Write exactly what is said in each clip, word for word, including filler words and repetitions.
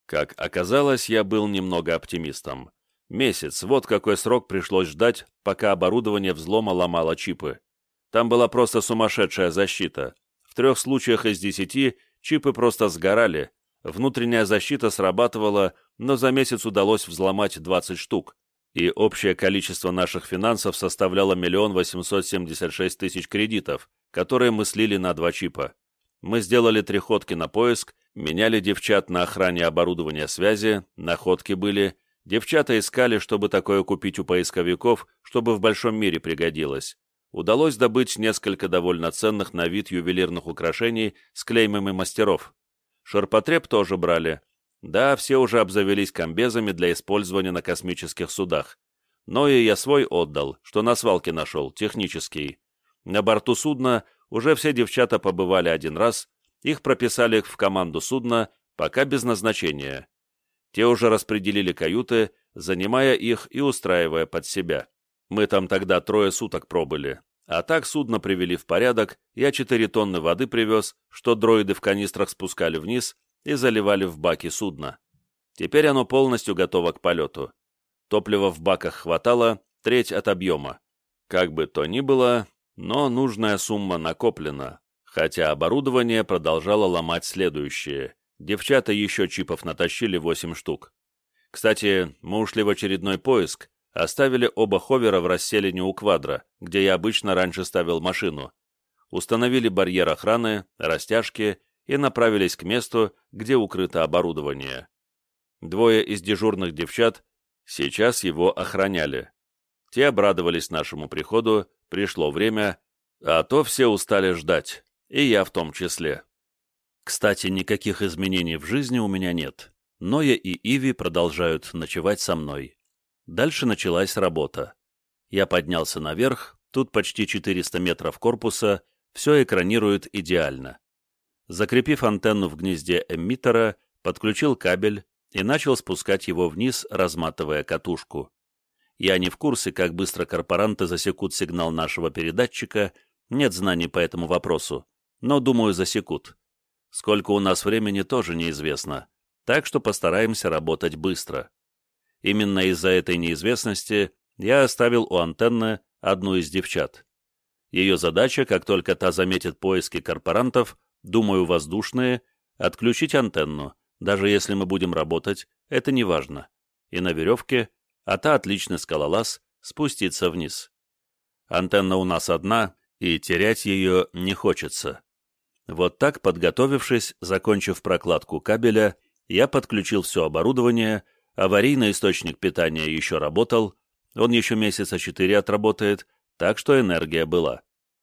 Как оказалось, я был немного оптимистом. Месяц, вот какой срок пришлось ждать, пока оборудование взлома ломало чипы. Там была просто сумасшедшая защита. В трех случаях из десяти чипы просто сгорали, внутренняя защита срабатывала, но за месяц удалось взломать двадцать штук, и общее количество наших финансов составляло миллион восемьсот семьдесят шесть тысяч кредитов, которые мы слили на два чипа. Мы сделали три ходки на поиск, меняли девчат на охране оборудования связи, находки были. Девчата искали, чтобы такое купить у поисковиков, чтобы в большом мире пригодилось. Удалось добыть несколько довольно ценных на вид ювелирных украшений с клеймами мастеров. Ширпотреб тоже брали. Да, все уже обзавелись комбезами для использования на космических судах. Но и я свой отдал, что на свалке нашел, технический. На борту судна уже все девчата побывали один раз, их прописали в команду судна, пока без назначения. Те уже распределили каюты, занимая их и устраивая под себя. Мы там тогда трое суток пробыли. А так судно привели в порядок, я четыре тонны воды привез, что дроиды в канистрах спускали вниз и заливали в баки судна. Теперь оно полностью готово к полету. Топлива в баках хватало, треть от объема. Как бы то ни было, но нужная сумма накоплена, хотя оборудование продолжало ломать следующее. Девчата еще чипов натащили восемь штук. Кстати, мы ушли в очередной поиск, оставили оба ховера в расселине у квадра, где я обычно раньше ставил машину. Установили барьер охраны, растяжки и направились к месту, где укрыто оборудование. Двое из дежурных девчат сейчас его охраняли. Те обрадовались нашему приходу, пришло время, а то все устали ждать, и я в том числе. Кстати, никаких изменений в жизни у меня нет. Ноя и Иви продолжают ночевать со мной. Дальше началась работа. Я поднялся наверх, тут почти четыреста метров корпуса, все экранирует идеально. Закрепив антенну в гнезде эмиттера, подключил кабель и начал спускать его вниз, разматывая катушку. Я не в курсе, как быстро корпоранты засекут сигнал нашего передатчика, нет знаний по этому вопросу, но, думаю, засекут. Сколько у нас времени, тоже неизвестно, так что постараемся работать быстро. Именно из-за этой неизвестности я оставил у антенны одну из девчат. Ее задача, как только та заметит поиски корпорантов, думаю, воздушные, отключить антенну, даже если мы будем работать, это не важно, и на веревке, а та отличный скалолаз, спуститься вниз. Антенна у нас одна, и терять ее не хочется. Вот так, подготовившись, закончив прокладку кабеля, я подключил все оборудование, аварийный источник питания еще работал, он еще месяца четыре отработает, так что энергия была.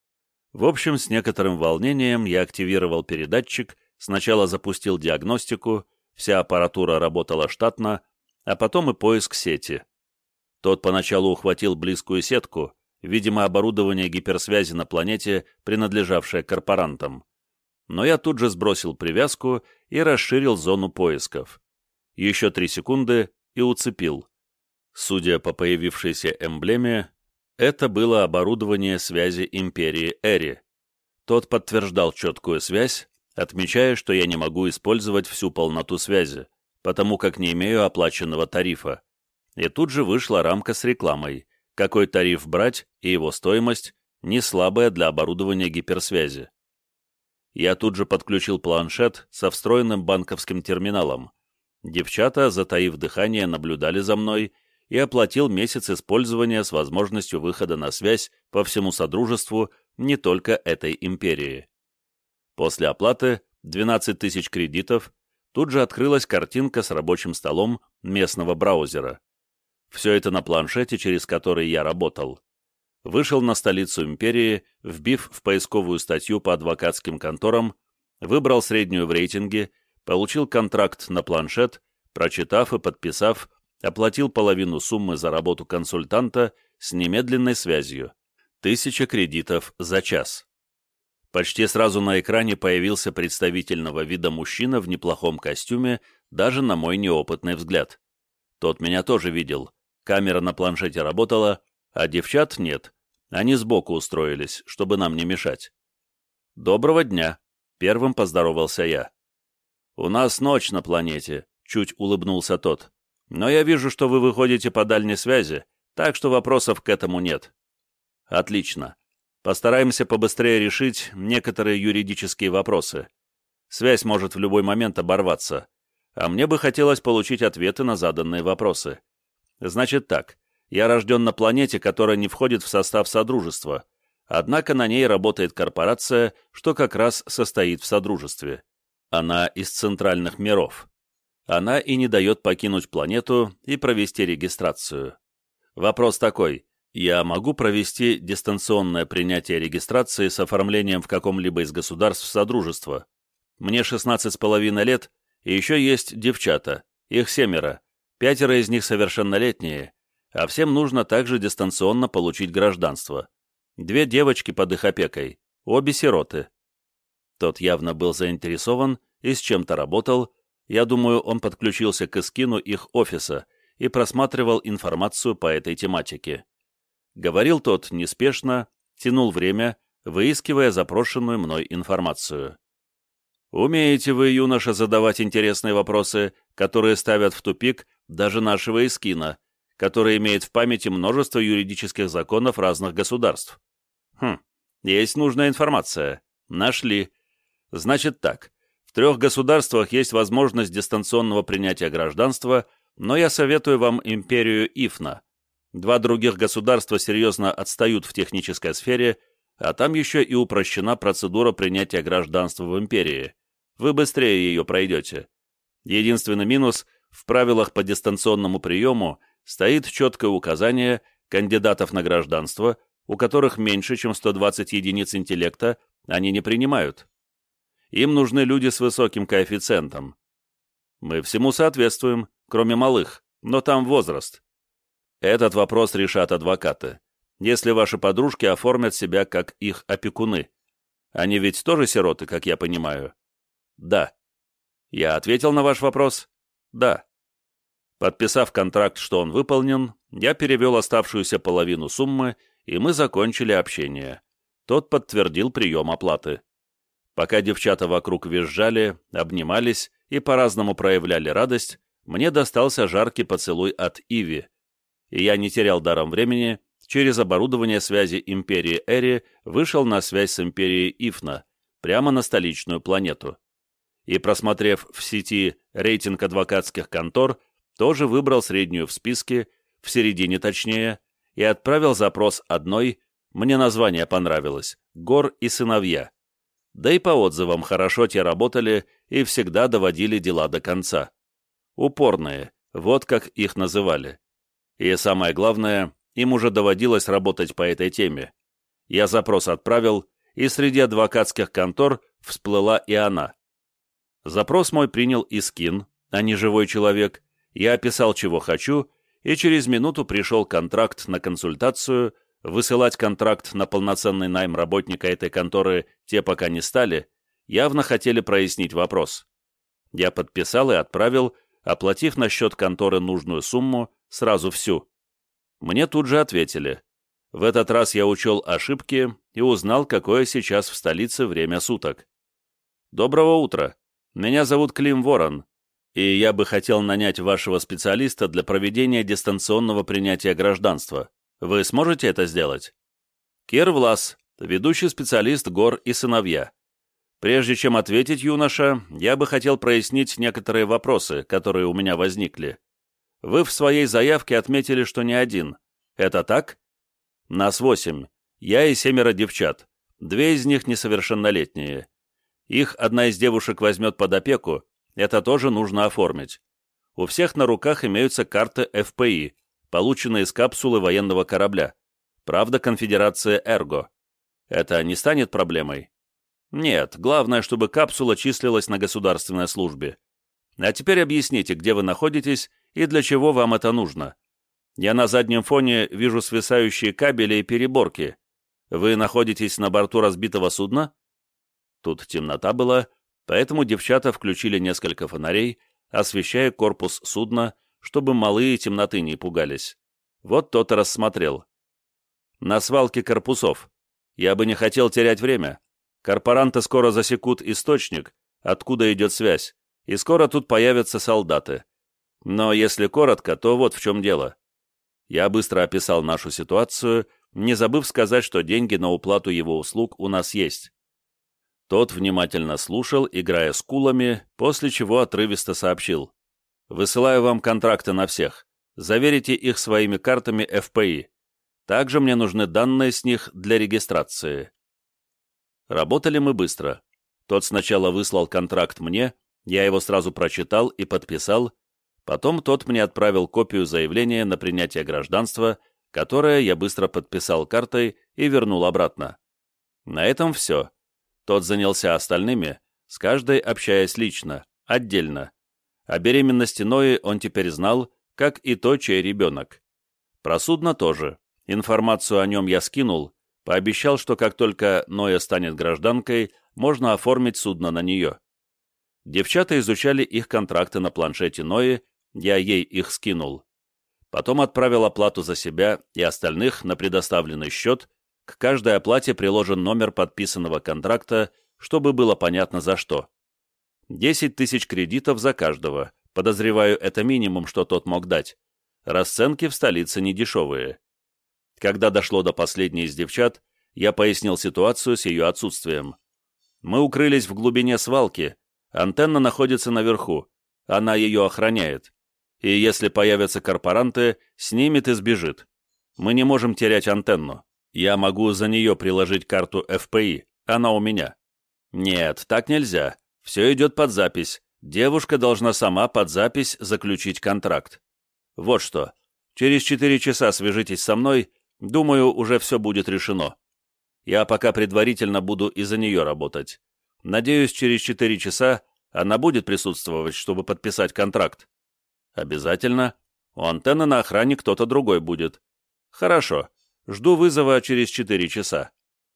В общем, с некоторым волнением я активировал передатчик, сначала запустил диагностику, вся аппаратура работала штатно, а потом и поиск сети. Тот поначалу ухватил близкую сетку, видимо, оборудование гиперсвязи на планете, принадлежавшее корпорантам. Но я тут же сбросил привязку и расширил зону поисков. Еще три секунды и уцепил. Судя по появившейся эмблеме, это было оборудование связи Империи Эри. Тот подтверждал четкую связь, отмечая, что я не могу использовать всю полноту связи, потому как не имею оплаченного тарифа. И тут же вышла рамка с рекламой, какой тариф брать и его стоимость, не слабая для оборудования гиперсвязи. Я тут же подключил планшет со встроенным банковским терминалом. Девчата, затаив дыхание, наблюдали за мной и оплатил месяц использования с возможностью выхода на связь по всему Содружеству, не только этой империи. После оплаты двенадцать тысяч кредитов тут же открылась картинка с рабочим столом местного браузера. Все это на планшете, через который я работал. Вышел на столицу империи, вбив в поисковую статью по адвокатским конторам, выбрал среднюю в рейтинге, получил контракт на планшет, прочитав и подписав, оплатил половину суммы за работу консультанта с немедленной связью. Тысяча кредитов за час. Почти сразу на экране появился представительного вида мужчина в неплохом костюме, даже на мой неопытный взгляд. Тот меня тоже видел. Камера на планшете работала, а девчат нет. Они сбоку устроились, чтобы нам не мешать. «Доброго дня!» — первым поздоровался я. «У нас ночь на планете. чуть улыбнулся тот. «Но я вижу, что вы выходите по дальней связи, так что вопросов к этому нет». «Отлично. Постараемся побыстрее решить некоторые юридические вопросы. Связь может в любой момент оборваться, а мне бы хотелось получить ответы на заданные вопросы. Значит так, я рожден на планете, которая не входит в состав Содружества, однако на ней работает корпорация, что как раз состоит в Содружестве. Она из центральных миров. Она и не дает покинуть планету и провести регистрацию. Вопрос такой: я могу провести дистанционное принятие регистрации с оформлением в каком-либо из государств Содружества? Мне шестнадцать с половиной лет, и еще есть девчата, их семеро, пятеро из них совершеннолетние, а всем нужно также дистанционно получить гражданство. Две девочки под их опекой, обе сироты. Тот явно был заинтересован и с чем-то работал. Я думаю, он подключился к эскину их офиса и просматривал информацию по этой тематике. Говорил тот неспешно, тянул время, выискивая запрошенную мной информацию. «Умеете вы, юноша, задавать интересные вопросы, которые ставят в тупик даже нашего эскина, который имеет в памяти множество юридических законов разных государств. Хм, есть нужная информация. Нашли. Значит так, в трех государствах есть возможность дистанционного принятия гражданства, но я советую вам империю Ифна. Два других государства серьезно отстают в технической сфере, а там еще и упрощена процедура принятия гражданства в империи. Вы быстрее ее пройдете. Единственный минус – в правилах по дистанционному приему стоит четкое указание кандидатов на гражданство, у которых меньше, чем сто двадцать единиц интеллекта, они не принимают. Им нужны люди с высоким коэффициентом. Мы всему соответствуем, кроме малых, но там возраст. Этот вопрос решат адвокаты, если ваши подружки оформят себя как их опекуны. Они ведь тоже сироты, как я понимаю? Да. Я ответил на ваш вопрос? Да. Подписав контракт, что он выполнен, я перевел оставшуюся половину суммы, и мы закончили общение. Тот подтвердил прием оплаты. Пока девчата вокруг визжали, обнимались и по-разному проявляли радость, мне достался жаркий поцелуй от Иви, и я не терял даром времени, через оборудование связи Империи Эри вышел на связь с Империей Ифна, прямо на столичную планету. И, просмотрев в сети рейтинг адвокатских контор, тоже выбрал среднюю в списке, в середине точнее, и отправил запрос одной, мне название понравилось, «Гор и сыновья». Да и по отзывам хорошо те работали и всегда доводили дела до конца. Упорные, вот как их называли. И самое главное, им уже доводилось работать по этой теме. Я запрос отправил, и среди адвокатских контор всплыла и она. Запрос мой принял Искин, а не живой человек. Я описал, чего хочу, и через минуту пришел контракт на консультацию. Высылать контракт на полноценный найм работника этой конторы те пока не стали, явно хотели прояснить вопрос. Я подписал и отправил, оплатив на счет конторы нужную сумму, сразу всю. Мне тут же ответили. В этот раз я учел ошибки и узнал, какое сейчас в столице время суток. «Доброго утра. Меня зовут Клим Ворон, и я бы хотел нанять вашего специалиста для проведения дистанционного принятия гражданства. Вы сможете это сделать?» Кир Влас, ведущий специалист «Гор и сыновья». Прежде чем ответить, юноша, я бы хотел прояснить некоторые вопросы, которые у меня возникли. Вы в своей заявке отметили, что не один. Это так? Нас восемь. Я и семеро девчат. Две из них несовершеннолетние. Их одна из девушек возьмет под опеку. Это тоже нужно оформить. У всех на руках имеются карты эф пэ и, полученные из капсулы военного корабля. Правда, конфедерация Эрго. Это не станет проблемой? Нет, главное, чтобы капсула числилась на государственной службе. А теперь объясните, где вы находитесь и для чего вам это нужно. Я на заднем фоне вижу свисающие кабели и переборки. Вы находитесь на борту разбитого судна? Тут темнота была, поэтому девчата включили несколько фонарей, освещая корпус судна, чтобы малые темноты не пугались. Вот тот и рассмотрел. На свалке корпусов. Я бы не хотел терять время. Корпоранты скоро засекут источник, откуда идет связь, и скоро тут появятся солдаты. Но если коротко, то вот в чем дело. Я быстро описал нашу ситуацию, не забыв сказать, что деньги на уплату его услуг у нас есть. Тот внимательно слушал, играя скулами, после чего отрывисто сообщил. «Высылаю вам контракты на всех. Заверите их своими картами эф пэ и. Также мне нужны данные с них для регистрации». Работали мы быстро. Тот сначала выслал контракт мне, я его сразу прочитал и подписал, потом тот мне отправил копию заявления на принятие гражданства, которое я быстро подписал картой и вернул обратно. На этом все. Тот занялся остальными, с каждой общаясь лично, отдельно. О беременности Нои он теперь знал, как и то, чей ребенок. Про судно тоже. Информацию о нем я скинул, пообещал, что как только Ноя станет гражданкой, можно оформить судно на нее. Девчата изучали их контракты на планшете Нои, я ей их скинул. Потом отправил оплату за себя и остальных на предоставленный счет, к каждой оплате приложен номер подписанного контракта, чтобы было понятно за что. Десять тысяч кредитов за каждого, подозреваю, это минимум, что тот мог дать. Расценки в столице недешевые. Когда дошло до последней из девчат, я пояснил ситуацию с ее отсутствием. Мы укрылись в глубине свалки, антенна находится наверху, она ее охраняет. И если появятся корпоранты, снимет и сбежит. Мы не можем терять антенну. Я могу за нее приложить карту эф пэ и, она у меня. Нет, так нельзя. Все идет под запись. Девушка должна сама под запись заключить контракт. Вот что. Через четыре часа свяжитесь со мной, думаю, уже все будет решено. Я пока предварительно буду из-за нее работать. Надеюсь, через четыре часа она будет присутствовать, чтобы подписать контракт. Обязательно. У антенны на охране кто-то другой будет. Хорошо. Жду вызова через четыре часа.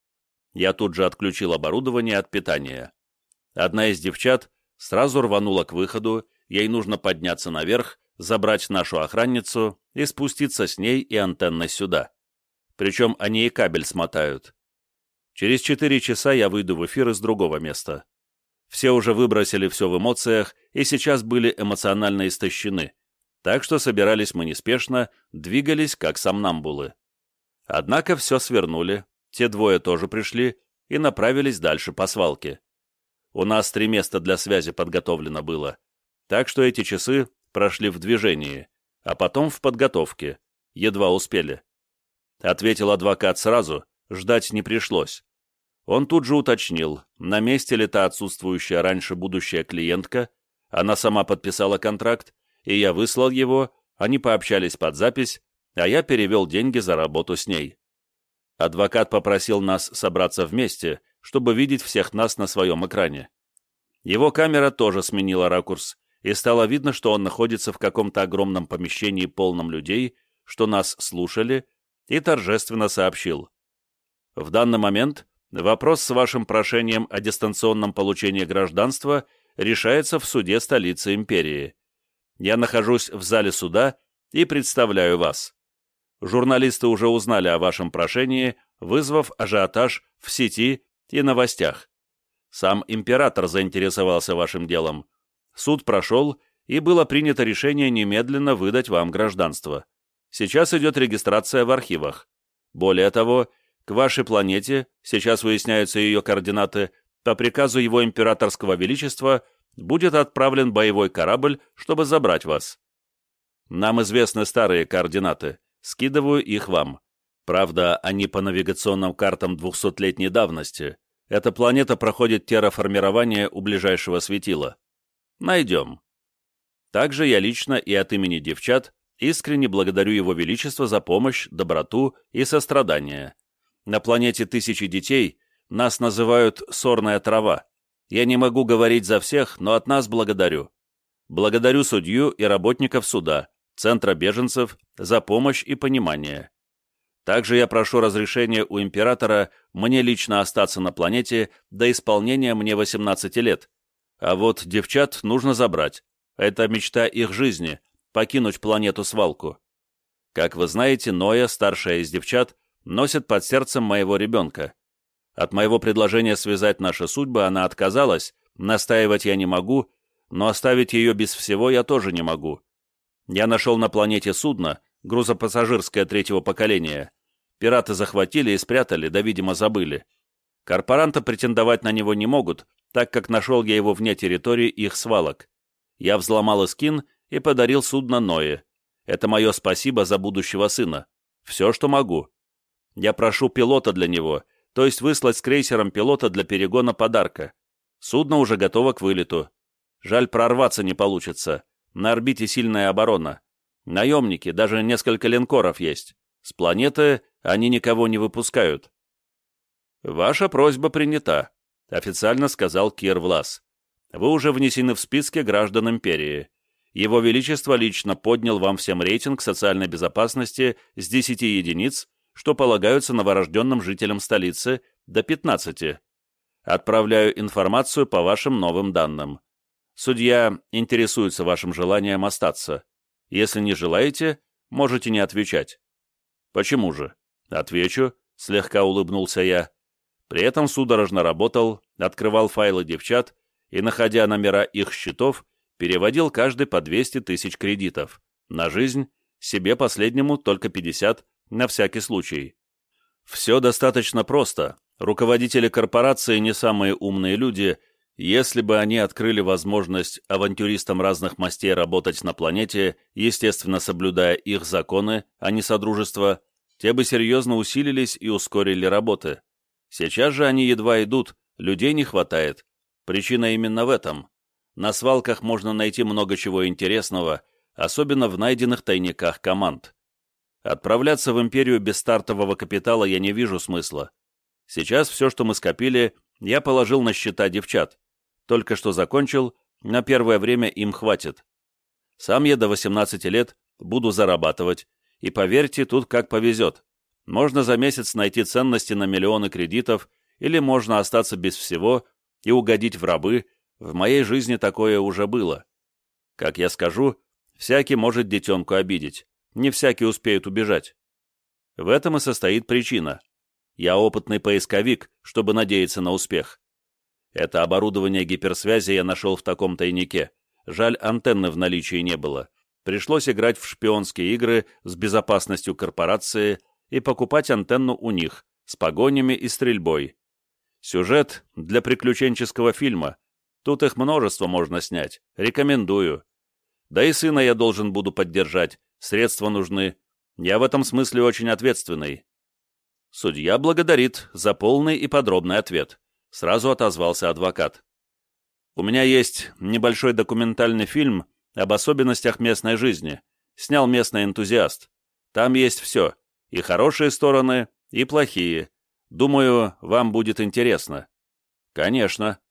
Я тут же отключил оборудование от питания. Одна из девчат сразу рванула к выходу, ей нужно подняться наверх, забрать нашу охранницу и спуститься с ней и антенной сюда. Причем они и кабель смотают. Через четыре часа я выйду в эфир из другого места. Все уже выбросили все в эмоциях и сейчас были эмоционально истощены, так что собирались мы неспешно, двигались как сомнамбулы. Однако все свернули, те двое тоже пришли и направились дальше по свалке. У нас три места для связи подготовлено было, так что эти часы прошли в движении, а потом в подготовке, едва успели. Ответил адвокат сразу, ждать не пришлось. Он тут же уточнил, на месте ли та отсутствующая раньше будущая клиентка, она сама подписала контракт, и я выслал его, они пообщались под запись, а я перевел деньги за работу с ней. Адвокат попросил нас собраться вместе, чтобы видеть всех нас на своем экране. Его камера тоже сменила ракурс, и стало видно, что он находится в каком-то огромном помещении, полном людей, что нас слушали, и торжественно сообщил. В данный момент вопрос с вашим прошением о дистанционном получении гражданства решается в суде столицы империи. Я нахожусь в зале суда и представляю вас. Журналисты уже узнали о вашем прошении, вызвав ажиотаж в сети и новостях. Сам император заинтересовался вашим делом. Суд прошел, и было принято решение немедленно выдать вам гражданство. Сейчас идет регистрация в архивах. Более того, к вашей планете, сейчас выясняются ее координаты, по приказу его императорского величества будет отправлен боевой корабль, чтобы забрать вас. Нам известны старые координаты. Скидываю их вам. Правда, они по навигационным картам двухсотлетней давности. Эта планета проходит терраформирование у ближайшего светила. Найдем. Также я лично и от имени девчат искренне благодарю Его Величество за помощь, доброту и сострадание. На планете тысячи детей нас называют «сорная трава». Я не могу говорить за всех, но от нас благодарю. Благодарю судью и работников суда, Центра беженцев за помощь и понимание. Также я прошу разрешения у императора мне лично остаться на планете до исполнения мне восемнадцати лет. А вот девчат нужно забрать. Это мечта их жизни — покинуть планету-свалку. Как вы знаете, Ноя, старшая из девчат, носит под сердцем моего ребенка. От моего предложения связать наши судьбы она отказалась, настаивать я не могу, но оставить ее без всего я тоже не могу. Я нашел на планете судно, грузопассажирское третьего поколения. Пираты захватили и спрятали, да, видимо, забыли. Корпоранты претендовать на него не могут, так как нашел я его вне территории их свалок. Я взломал эскин и подарил судно Ное. Это мое спасибо за будущего сына. Все, что могу. Я прошу пилота для него, то есть выслать с крейсером пилота для перегона подарка. Судно уже готово к вылету. Жаль, прорваться не получится. На орбите сильная оборона. Наемники, даже несколько линкоров есть. С планеты они никого не выпускают. «Ваша просьба принята», — официально сказал Кир Влас. «Вы уже внесены в списки граждан Империи. Его Величество лично поднял вам всем рейтинг социальной безопасности с десяти единиц, что полагаются новорожденным жителям столицы, до пятнадцати. Отправляю информацию по вашим новым данным. Судья интересуется вашим желанием остаться. Если не желаете, можете не отвечать». «Почему же?» «Отвечу», — слегка улыбнулся я. При этом судорожно работал, открывал файлы девчат и, находя номера их счетов, переводил каждый по двести тысяч кредитов. На жизнь, себе последнему только пятьдесят, на всякий случай. Все достаточно просто. Руководители корпорации не самые умные люди. Если бы они открыли возможность авантюристам разных мастей работать на планете, естественно, соблюдая их законы, а не содружество, те бы серьезно усилились и ускорили работы. Сейчас же они едва идут, людей не хватает. Причина именно в этом. На свалках можно найти много чего интересного, особенно в найденных тайниках команд. Отправляться в Империю без стартового капитала я не вижу смысла. Сейчас все, что мы скопили, я положил на счета девчат. Только что закончил, на первое время им хватит. Сам я до восемнадцати лет буду зарабатывать, и поверьте, тут как повезет. Можно за месяц найти ценности на миллионы кредитов, или можно остаться без всего и угодить в рабы. В моей жизни такое уже было. Как я скажу, всякий может детенку обидеть, не всякий успеет убежать. В этом и состоит причина. Я опытный поисковик, чтобы надеяться на успех. Это оборудование гиперсвязи я нашел в таком тайнике. Жаль, антенны в наличии не было. Пришлось играть в шпионские игры с безопасностью корпорации и покупать антенну у них, с погонями и стрельбой. Сюжет для приключенческого фильма. Тут их множество можно снять. Рекомендую. Да и сына я должен буду поддержать. Средства нужны. Я в этом смысле очень ответственный. Судья благодарит за полный и подробный ответ. Сразу отозвался адвокат. У меня есть небольшой документальный фильм об особенностях местной жизни. Снял местный энтузиаст. Там есть все. И хорошие стороны, и плохие. Думаю, вам будет интересно. Конечно.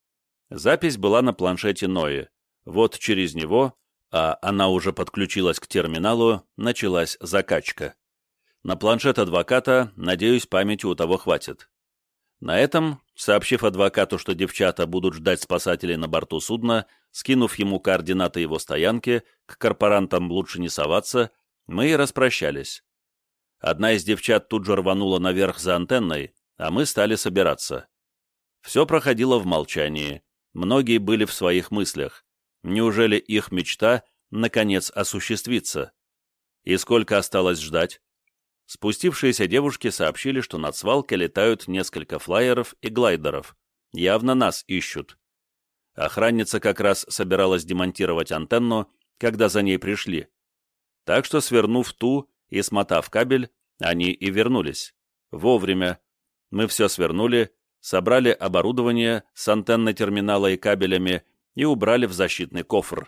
Запись была на планшете Нои. Вот через него, а она уже подключилась к терминалу, началась закачка. На планшет адвоката, надеюсь, памяти у того хватит. На этом, сообщив адвокату, что девчата будут ждать спасателей на борту судна, скинув ему координаты его стоянки, к корпорантам лучше не соваться, мы и распрощались. Одна из девчат тут же рванула наверх за антенной, а мы стали собираться. Все проходило в молчании. Многие были в своих мыслях. Неужели их мечта, наконец, осуществится? И сколько осталось ждать? Спустившиеся девушки сообщили, что над свалкой летают несколько флайеров и глайдеров. Явно нас ищут. Охранница как раз собиралась демонтировать антенну, когда за ней пришли. Так что, свернув ту и смотав кабель, они и вернулись. Вовремя. Мы все свернули, собрали оборудование с антенной терминала и кабелями и убрали в защитный кофр.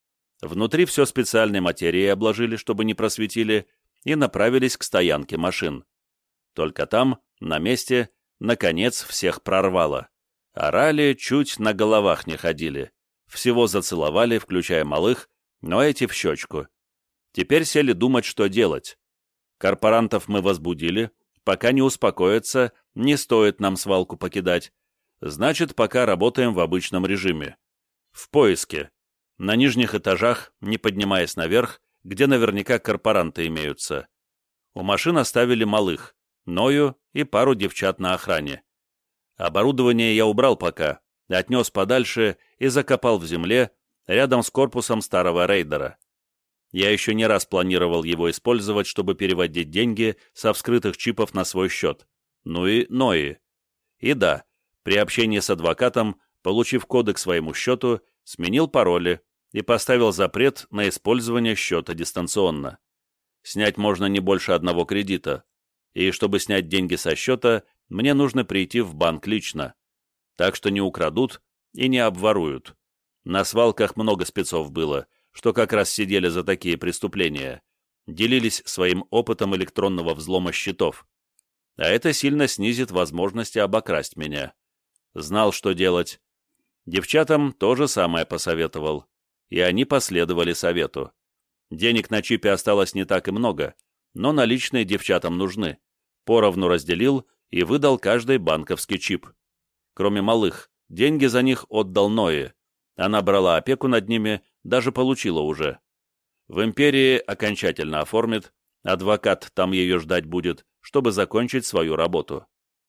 Внутри все специальной материей обложили, чтобы не просветили, и направились к стоянке машин. Только там, на месте, наконец всех прорвало. Орали, чуть на головах не ходили. Всего зацеловали, включая малых, но эти в щечку. Теперь сели думать, что делать. Корпорантов мы возбудили, пока не успокоятся, не стоит нам свалку покидать. Значит, пока работаем в обычном режиме. В поиске. На нижних этажах, не поднимаясь наверх, где наверняка корпоранты имеются. У машин оставили малых, Ною и пару девчат на охране. Оборудование я убрал пока, отнес подальше и закопал в земле, рядом с корпусом старого рейдера. Я еще не раз планировал его использовать, чтобы переводить деньги со вскрытых чипов на свой счет. Ну и нои. И да, при общении с адвокатом, получив коды к своему счету, сменил пароли и поставил запрет на использование счета дистанционно. Снять можно не больше одного кредита. И чтобы снять деньги со счета, мне нужно прийти в банк лично. Так что не украдут и не обворуют. На свалках много спецов было, что как раз сидели за такие преступления. Делились своим опытом электронного взлома счетов. А это сильно снизит возможности обокрасть меня. Знал, что делать. Девчатам то же самое посоветовал. И они последовали совету. Денег на чипе осталось не так и много, но наличные девчатам нужны. Поровну разделил и выдал каждый банковский чип. Кроме малых, деньги за них отдал Ное. Она брала опеку над ними, даже получила уже. В империи окончательно оформит, адвокат там ее ждать будет, чтобы закончить свою работу.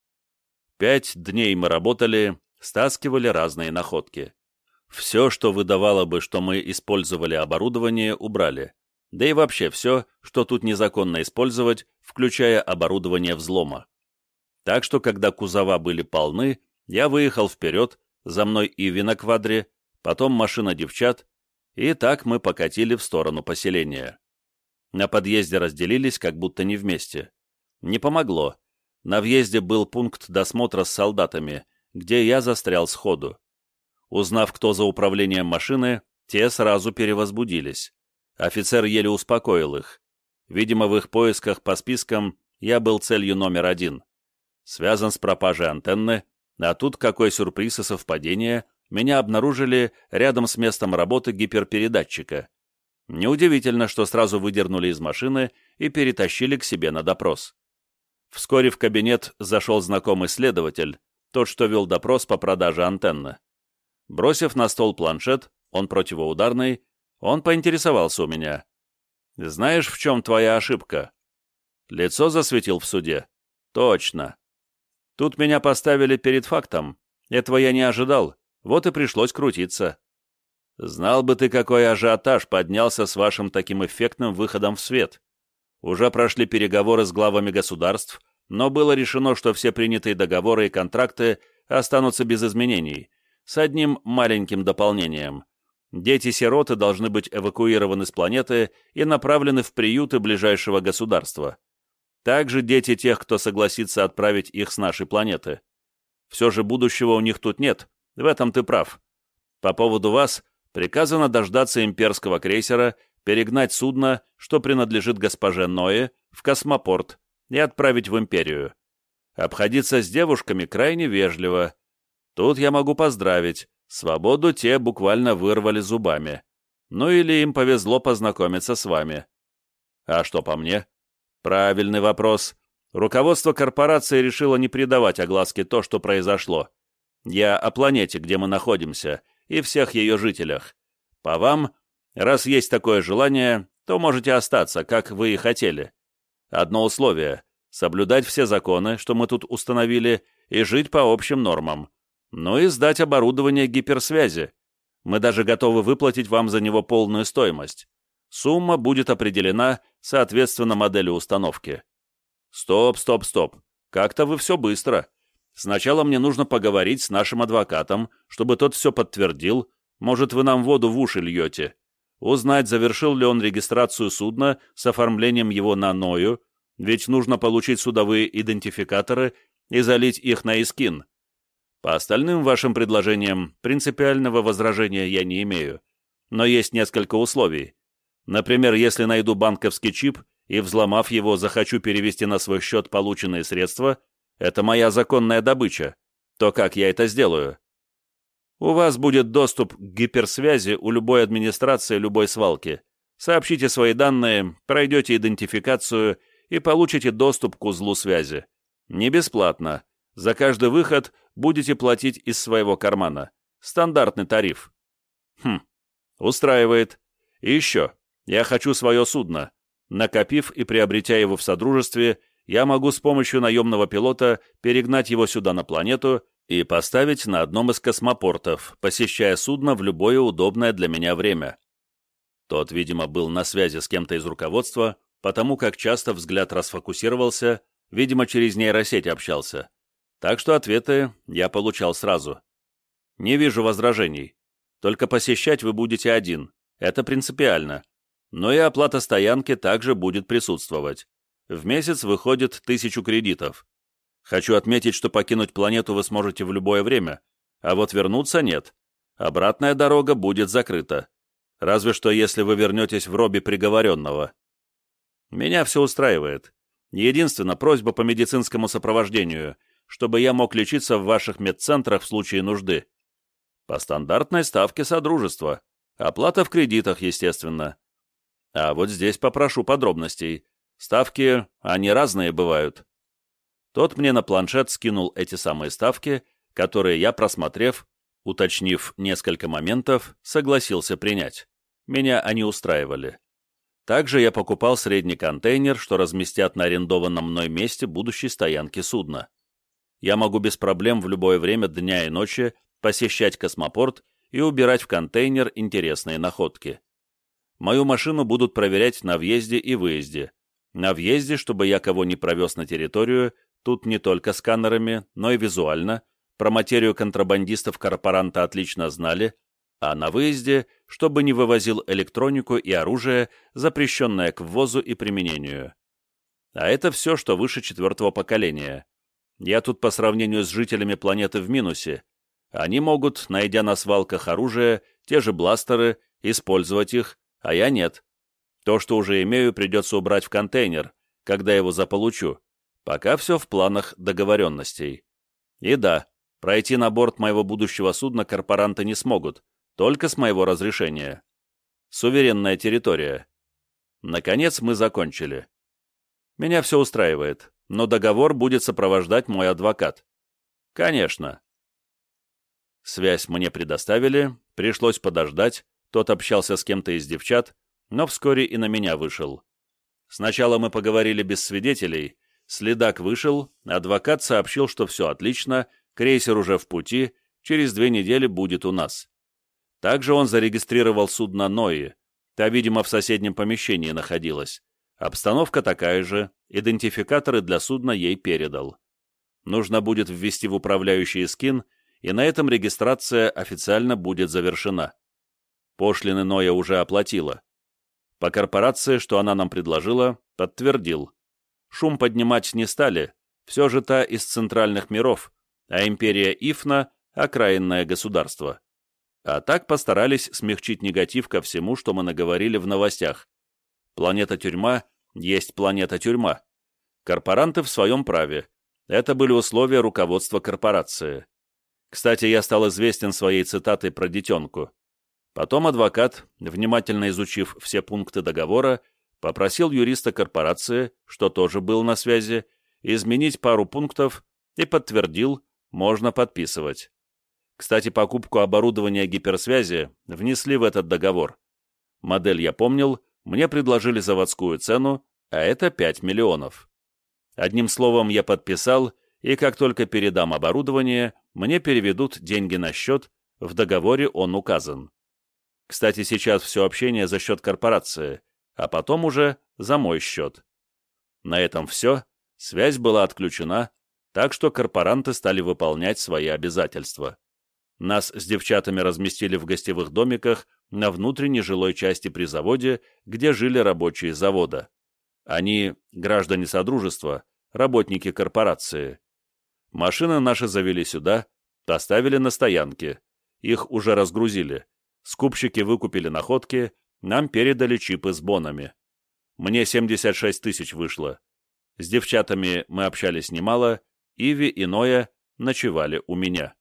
Пять дней мы работали, стаскивали разные находки. Все, что выдавало бы, что мы использовали оборудование, убрали. Да и вообще все, что тут незаконно использовать, включая оборудование взлома. Так что, когда кузова были полны, я выехал вперед, за мной Иви на квадре, потом машина девчат, и так мы покатили в сторону поселения. На подъезде разделились, как будто не вместе. Не помогло. На въезде был пункт досмотра с солдатами, где я застрял сходу. Узнав, кто за управлением машины, те сразу перевозбудились. Офицер еле успокоил их. Видимо, в их поисках по спискам я был целью номер один. Связан с пропажей антенны, а тут какой сюрприз и совпадение, меня обнаружили рядом с местом работы гиперпередатчика. Неудивительно, что сразу выдернули из машины и перетащили к себе на допрос. Вскоре в кабинет зашел знакомый следователь, тот, что вел допрос по продаже антенны. Бросив на стол планшет, он противоударный, он поинтересовался у меня. «Знаешь, в чем твоя ошибка?» Лицо засветил в суде. «Точно. Тут меня поставили перед фактом. Этого я не ожидал, вот и пришлось крутиться. Знал бы ты, какой ажиотаж поднялся с вашим таким эффектным выходом в свет. Уже прошли переговоры с главами государств, но было решено, что все принятые договоры и контракты останутся без изменений, с одним маленьким дополнением. Дети-сироты должны быть эвакуированы с планеты и направлены в приюты ближайшего государства. Также дети тех, кто согласится отправить их с нашей планеты. Все же будущего у них тут нет, в этом ты прав. По поводу вас приказано дождаться имперского крейсера, перегнать судно, что принадлежит госпоже Ное, в космопорт и отправить в империю. Обходиться с девушками крайне вежливо. Тут я могу поздравить, свободу те буквально вырвали зубами. Ну или им повезло познакомиться с вами. А что по мне? Правильный вопрос. Руководство корпорации решило не придавать огласке то, что произошло. Я о планете, где мы находимся, и всех ее жителях. По вам, раз есть такое желание, то можете остаться, как вы и хотели. Одно условие — соблюдать все законы, что мы тут установили, и жить по общим нормам. Ну и сдать оборудование гиперсвязи. Мы даже готовы выплатить вам за него полную стоимость. Сумма будет определена соответственно модели установки. Стоп, стоп, стоп. Как-то вы все быстро. Сначала мне нужно поговорить с нашим адвокатом, чтобы тот все подтвердил. Может, вы нам воду в уши льете. Узнать, завершил ли он регистрацию судна с оформлением его на Ною, ведь нужно получить судовые идентификаторы и залить их на Искин. По остальным вашим предложениям принципиального возражения я не имею, но есть несколько условий. Например, если найду банковский чип и, взломав его, захочу перевести на свой счет полученные средства, это моя законная добыча, то как я это сделаю? У вас будет доступ к гиперсвязи у любой администрации любой свалки. Сообщите свои данные, пройдете идентификацию и получите доступ к узлу связи. Не бесплатно. За каждый выход будете платить из своего кармана. Стандартный тариф. Хм, устраивает. И еще, я хочу свое судно. Накопив и приобретя его в Содружестве, я могу с помощью наемного пилота перегнать его сюда на планету и поставить на одном из космопортов, посещая судно в любое удобное для меня время. Тот, видимо, был на связи с кем-то из руководства, потому как часто взгляд расфокусировался, видимо, через нейросеть общался. Так что ответы я получал сразу. Не вижу возражений. Только посещать вы будете один. Это принципиально. Но и оплата стоянки также будет присутствовать. В месяц выходит тысячу кредитов. Хочу отметить, что покинуть планету вы сможете в любое время, а вот вернуться нет. Обратная дорога будет закрыта. Разве что если вы вернетесь в робе приговоренного. Меня все устраивает. Единственная просьба по медицинскому сопровождению, чтобы я мог лечиться в ваших медцентрах в случае нужды. По стандартной ставке Содружества. Оплата в кредитах, естественно. А вот здесь попрошу подробностей. Ставки, они разные бывают. Тот мне на планшет скинул эти самые ставки, которые я, просмотрев, уточнив несколько моментов, согласился принять. Меня они устраивали. Также я покупал средний контейнер, что разместят на арендованном мной месте будущей стоянки судна. Я могу без проблем в любое время дня и ночи посещать космопорт и убирать в контейнер интересные находки. Мою машину будут проверять на въезде и выезде. На въезде, чтобы я кого не провез на территорию, тут не только сканерами, но и визуально, про материю контрабандистов корпоранта отлично знали, а на выезде, чтобы не вывозил электронику и оружие, запрещенное к ввозу и применению. А это все, что выше четвертого поколения. Я тут по сравнению с жителями планеты в минусе. Они могут, найдя на свалках оружие, те же бластеры, использовать их, а я нет. То, что уже имею, придется убрать в контейнер, когда его заполучу. Пока все в планах договоренностей. И да, пройти на борт моего будущего судна корпоранты не смогут, только с моего разрешения. Суверенная территория. Наконец мы закончили. Меня все устраивает, но договор будет сопровождать мой адвокат. Конечно. Связь мне предоставили, пришлось подождать, тот общался с кем-то из девчат, но вскоре и на меня вышел. Сначала мы поговорили без свидетелей, следак вышел, адвокат сообщил, что все отлично, крейсер уже в пути, через две недели будет у нас. Также он зарегистрировал судно Нои, та, видимо, в соседнем помещении находилась. Обстановка такая же, идентификаторы для судна ей передал. Нужно будет ввести в управляющий скин, и на этом регистрация официально будет завершена. Пошлины Ноя уже оплатила. По корпорации, что она нам предложила, подтвердил. Шум поднимать не стали, все же та из центральных миров, а империя Ифна – окраинное государство. А так постарались смягчить негатив ко всему, что мы наговорили в новостях. Планета-тюрьма есть планета-тюрьма. Корпоранты в своем праве. Это были условия руководства корпорации. Кстати, я стал известен своей цитатой про детенку. Потом адвокат, внимательно изучив все пункты договора, попросил юриста корпорации, что тоже был на связи, изменить пару пунктов и подтвердил, можно подписывать. Кстати, покупку оборудования гиперсвязи внесли в этот договор. Модель я помнил, мне предложили заводскую цену, а это пять миллионов. Одним словом, я подписал, и как только передам оборудование, мне переведут деньги на счет, в договоре он указан. Кстати, сейчас все общение за счет корпорации, а потом уже за мой счет. На этом все, связь была отключена, так что корпоранты стали выполнять свои обязательства. Нас с девчатами разместили в гостевых домиках на внутренней жилой части при заводе, где жили рабочие завода. Они граждане Содружества, работники корпорации. Машины наши завели сюда, поставили на стоянке. Их уже разгрузили. Скупщики выкупили находки, нам передали чипы с бонами. Мне семьдесят шесть тысяч вышло. С девчатами мы общались немало, Иви и Ноя ночевали у меня.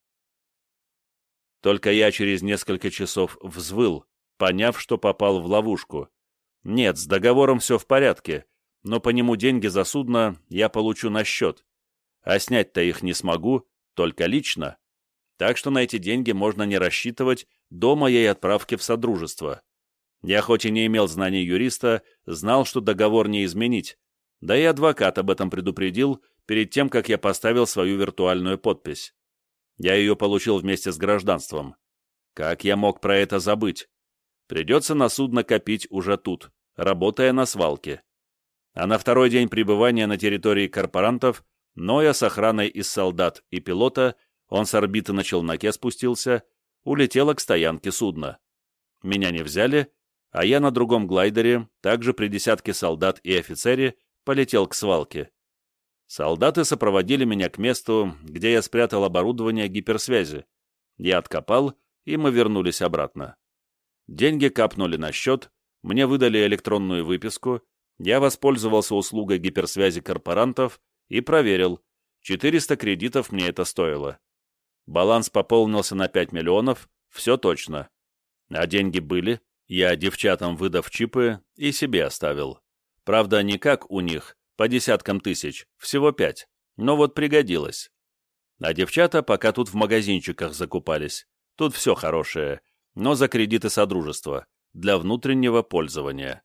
Только я через несколько часов взвыл, поняв, что попал в ловушку. Нет, с договором все в порядке, но по нему деньги за судно я получу на счет. А снять-то их не смогу, только лично. Так что на эти деньги можно не рассчитывать до моей отправки в Содружество. Я хоть и не имел знаний юриста, знал, что договор не изменить, да и адвокат об этом предупредил перед тем, как я поставил свою виртуальную подпись. Я ее получил вместе с гражданством. Как я мог про это забыть? Придется на судно копить уже тут, работая на свалке. А на второй день пребывания на территории корпорантов Ноя с охраной из солдат и пилота, он с орбиты на челноке спустился, улетела к стоянке судна. Меня не взяли, а я на другом глайдере, также при десятке солдат и офицере, полетел к свалке. Солдаты сопроводили меня к месту, где я спрятал оборудование гиперсвязи. Я откопал, и мы вернулись обратно. Деньги капнули на счет, мне выдали электронную выписку, я воспользовался услугой гиперсвязи корпорантов и проверил, четыреста кредитов мне это стоило. Баланс пополнился на пять миллионов, все точно. А деньги были, я девчатам выдав чипы и себе оставил. Правда, не как у них, по десяткам тысяч, всего пять, но вот пригодилось. А девчата пока тут в магазинчиках закупались. Тут все хорошее, но за кредиты Содружества, для внутреннего пользования.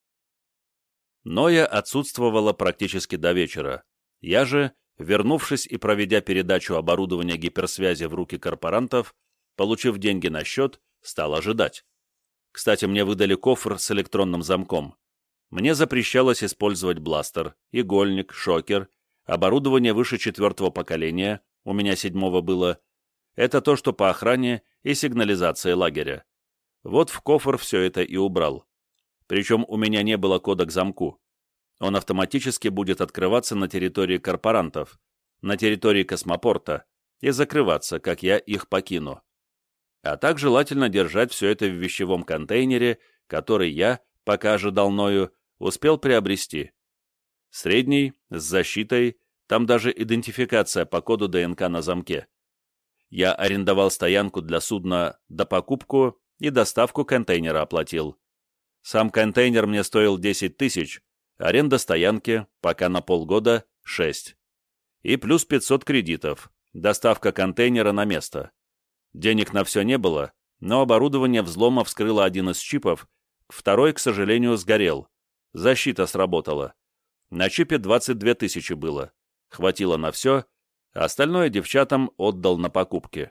Ноя отсутствовала практически до вечера. Я же, вернувшись и проведя передачу оборудования гиперсвязи в руки корпорантов, получив деньги на счет, стал ожидать. Кстати, мне выдали кофр с электронным замком. Мне запрещалось использовать бластер, игольник, шокер, оборудование выше четвертого поколения, у меня седьмого было. Это то, что по охране и сигнализации лагеря. Вот в кофр все это и убрал. Причем у меня не было кода к замку. Он автоматически будет открываться на территории корпорантов, на территории космопорта, и закрываться, как я их покину. А так желательно держать все это в вещевом контейнере, который я, пока ожидал Ною, успел приобрести. Средний, с защитой, там даже идентификация по коду ДНК на замке. Я арендовал стоянку для судна до покупку и доставку контейнера оплатил. Сам контейнер мне стоил десять тысяч, аренда стоянки, пока на полгода, шесть. И плюс пятьсот кредитов, доставка контейнера на место. Денег на все не было, но оборудование взлома вскрыло один из чипов, второй, к сожалению, сгорел. Защита сработала. На чипе двадцать две тысячи было. Хватило на все, а остальное девчатам отдал на покупки.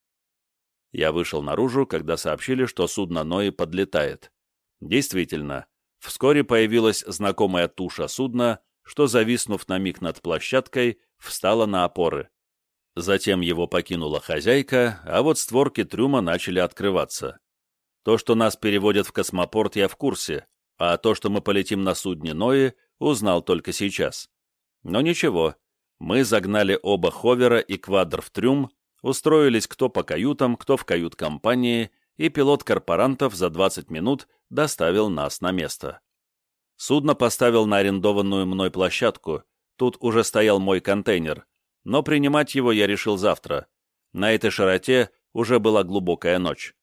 Я вышел наружу, когда сообщили, что судно Нои подлетает. Действительно, вскоре появилась знакомая туша судна, что, зависнув на миг над площадкой, встала на опоры. Затем его покинула хозяйка, а вот створки трюма начали открываться. То, что нас переводят в космопорт, я в курсе, а то, что мы полетим на судне Нои, узнал только сейчас. Но ничего, мы загнали оба ховера и квадр в трюм, устроились кто по каютам, кто в кают-компании, и пилот корпорантов за двадцать минут доставил нас на место. Судно поставил на арендованную мной площадку, тут уже стоял мой контейнер, но принимать его я решил завтра. На этой широте уже была глубокая ночь.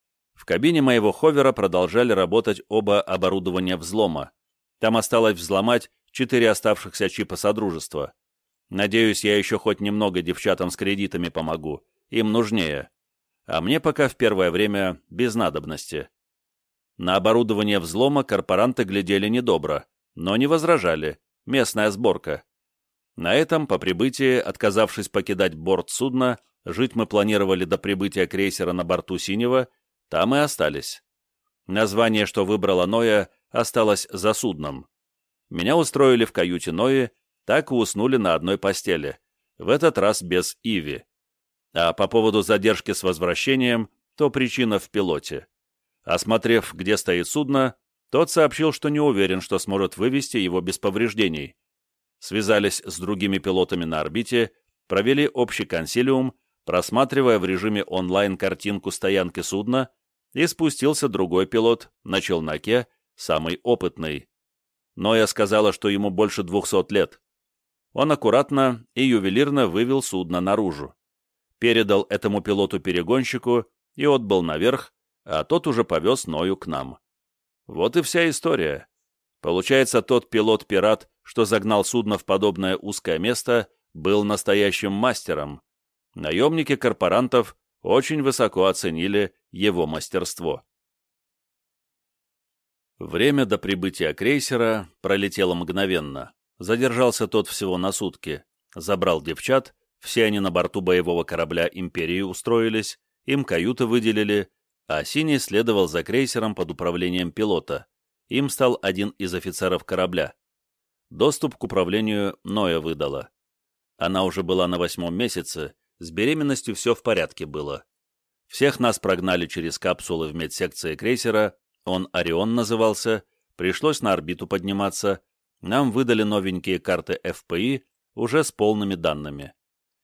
В кабине моего ховера продолжали работать оба оборудования взлома. Там осталось взломать четыре оставшихся чипа Содружества. Надеюсь, я еще хоть немного девчатам с кредитами помогу. Им нужнее. А мне пока в первое время без надобности. На оборудование взлома корпоранты глядели недобро, но не возражали. Местная сборка. На этом, по прибытии, отказавшись покидать борт судна, жить мы планировали до прибытия крейсера на борту «Синего», там и остались. Название, что выбрала Ноя, осталось за судном. Меня устроили в каюте Нои, так и уснули на одной постели, в этот раз без Иви. А по поводу задержки с возвращением, то причина в пилоте. Осмотрев, где стоит судно, тот сообщил, что не уверен, что сможет вывести его без повреждений. Связались с другими пилотами на орбите, провели общий консилиум, просматривая в режиме онлайн картинку стоянки судна, и спустился другой пилот на челноке, самый опытный. Ноя сказала, что ему больше двухсот лет. Он аккуратно и ювелирно вывел судно наружу. Передал этому пилоту-перегонщику и отбыл наверх, а тот уже повез Ною к нам. Вот и вся история. Получается, тот пилот-пират, что загнал судно в подобное узкое место, был настоящим мастером. Наемники корпорантов очень высоко оценили его мастерство. Время до прибытия крейсера пролетело мгновенно. Задержался тот всего на сутки. Забрал девчат, Все они на борту боевого корабля «Империи» устроились, им каюты выделили, а Синий следовал за крейсером под управлением пилота. Им стал один из офицеров корабля. Доступ к управлению Ноя выдала. Она уже была на восьмом месяце, с беременностью все в порядке было. Всех нас прогнали через капсулы в медсекции крейсера, он «Орион» назывался, пришлось на орбиту подниматься, нам выдали новенькие карты эф пэ и уже с полными данными.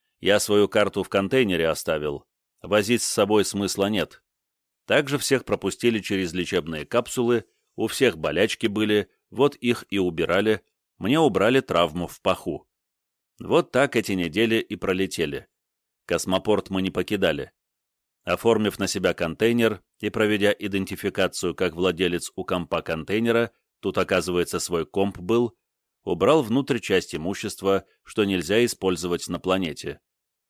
Я свою карту в контейнере оставил, возить с собой смысла нет. Также всех пропустили через лечебные капсулы, у всех болячки были, вот их и убирали, мне убрали травму в паху. Вот так эти недели и пролетели. Космопорт мы не покидали. Оформив на себя контейнер и проведя идентификацию как владелец у компа контейнера, тут, оказывается, свой комп был, убрал внутрь часть имущества, что нельзя использовать на планете.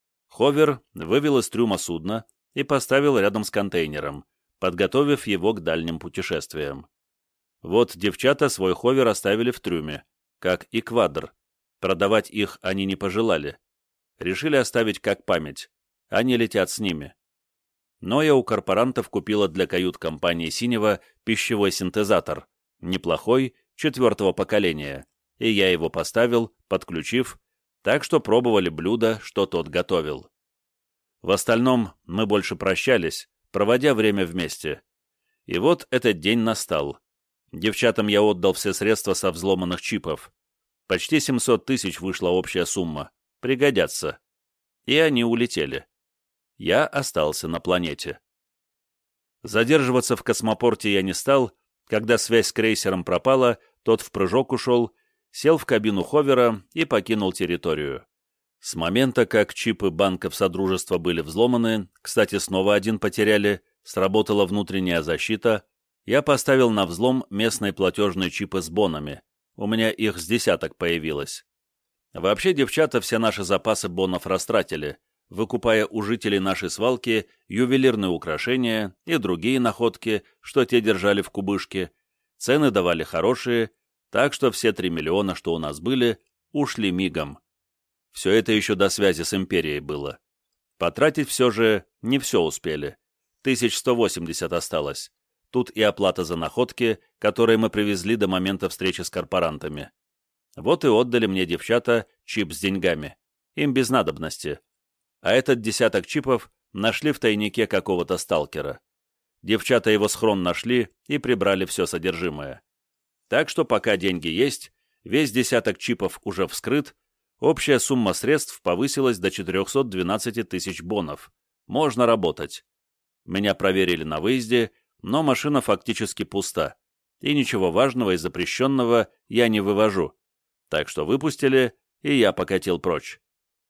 Ховер вывел из трюма судна и поставил рядом с контейнером, подготовив его к дальним путешествиям. Вот девчата свой ховер оставили в трюме, как и квадр. Продавать их они не пожелали. Решили оставить как память. Они летят с ними. Но я у корпорантов купила для кают компании «Синего» пищевой синтезатор, неплохой, четвертого поколения, и я его поставил, подключив, так что пробовали блюда, что тот готовил. В остальном мы больше прощались, проводя время вместе. И вот этот день настал. Девчатам я отдал все средства со взломанных чипов. Почти семьсот тысяч вышла общая сумма. Пригодятся. И они улетели. Я остался на планете. Задерживаться в космопорте я не стал. Когда связь с крейсером пропала, тот в прыжок ушел, сел в кабину ховера и покинул территорию. С момента, как чипы банков Содружества были взломаны, кстати, снова один потеряли, сработала внутренняя защита, я поставил на взлом местные платежные чипы с бонами. У меня их с десяток появилось. Вообще, девчата все наши запасы бонов растратили, выкупая у жителей нашей свалки ювелирные украшения и другие находки, что те держали в кубышке. Цены давали хорошие, так что все три миллиона, что у нас были, ушли мигом. Все это еще до связи с Империей было. Потратить все же не все успели. тысяча сто восемьдесят осталось. Тут и оплата за находки, которые мы привезли до момента встречи с корпорантами. Вот и отдали мне девчата чип с деньгами. Им без надобности. А этот десяток чипов нашли в тайнике какого-то сталкера. Девчата его схрон нашли и прибрали все содержимое. Так что пока деньги есть, весь десяток чипов уже вскрыт, общая сумма средств повысилась до четырехсот двенадцати тысяч бонов. Можно работать. Меня проверили на выезде, но машина фактически пуста, и ничего важного и запрещенного я не вывожу. Так что выпустили, и я покатил прочь.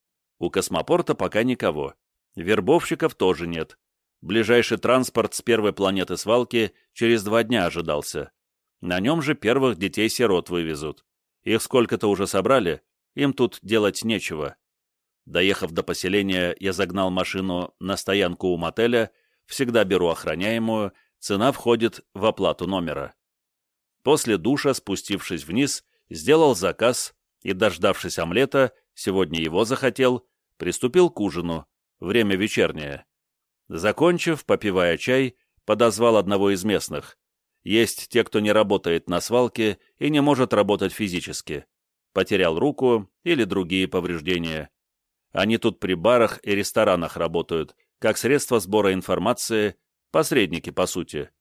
У космопорта пока никого. Вербовщиков тоже нет. Ближайший транспорт с первой планеты свалки через два дня ожидался. На нем же первых детей-сирот вывезут. Их сколько-то уже собрали, им тут делать нечего. Доехав до поселения, я загнал машину на стоянку у мотеля, всегда беру охраняемую, цена входит в оплату номера. После душа, спустившись вниз, сделал заказ и, дождавшись омлета, сегодня его захотел, приступил к ужину, время вечернее. Закончив, попивая чай, подозвал одного из местных. Есть те, кто не работает на свалке и не может работать физически. Потерял руку или другие повреждения. Они тут при барах и ресторанах работают, как средство сбора информации, посредники, по сути.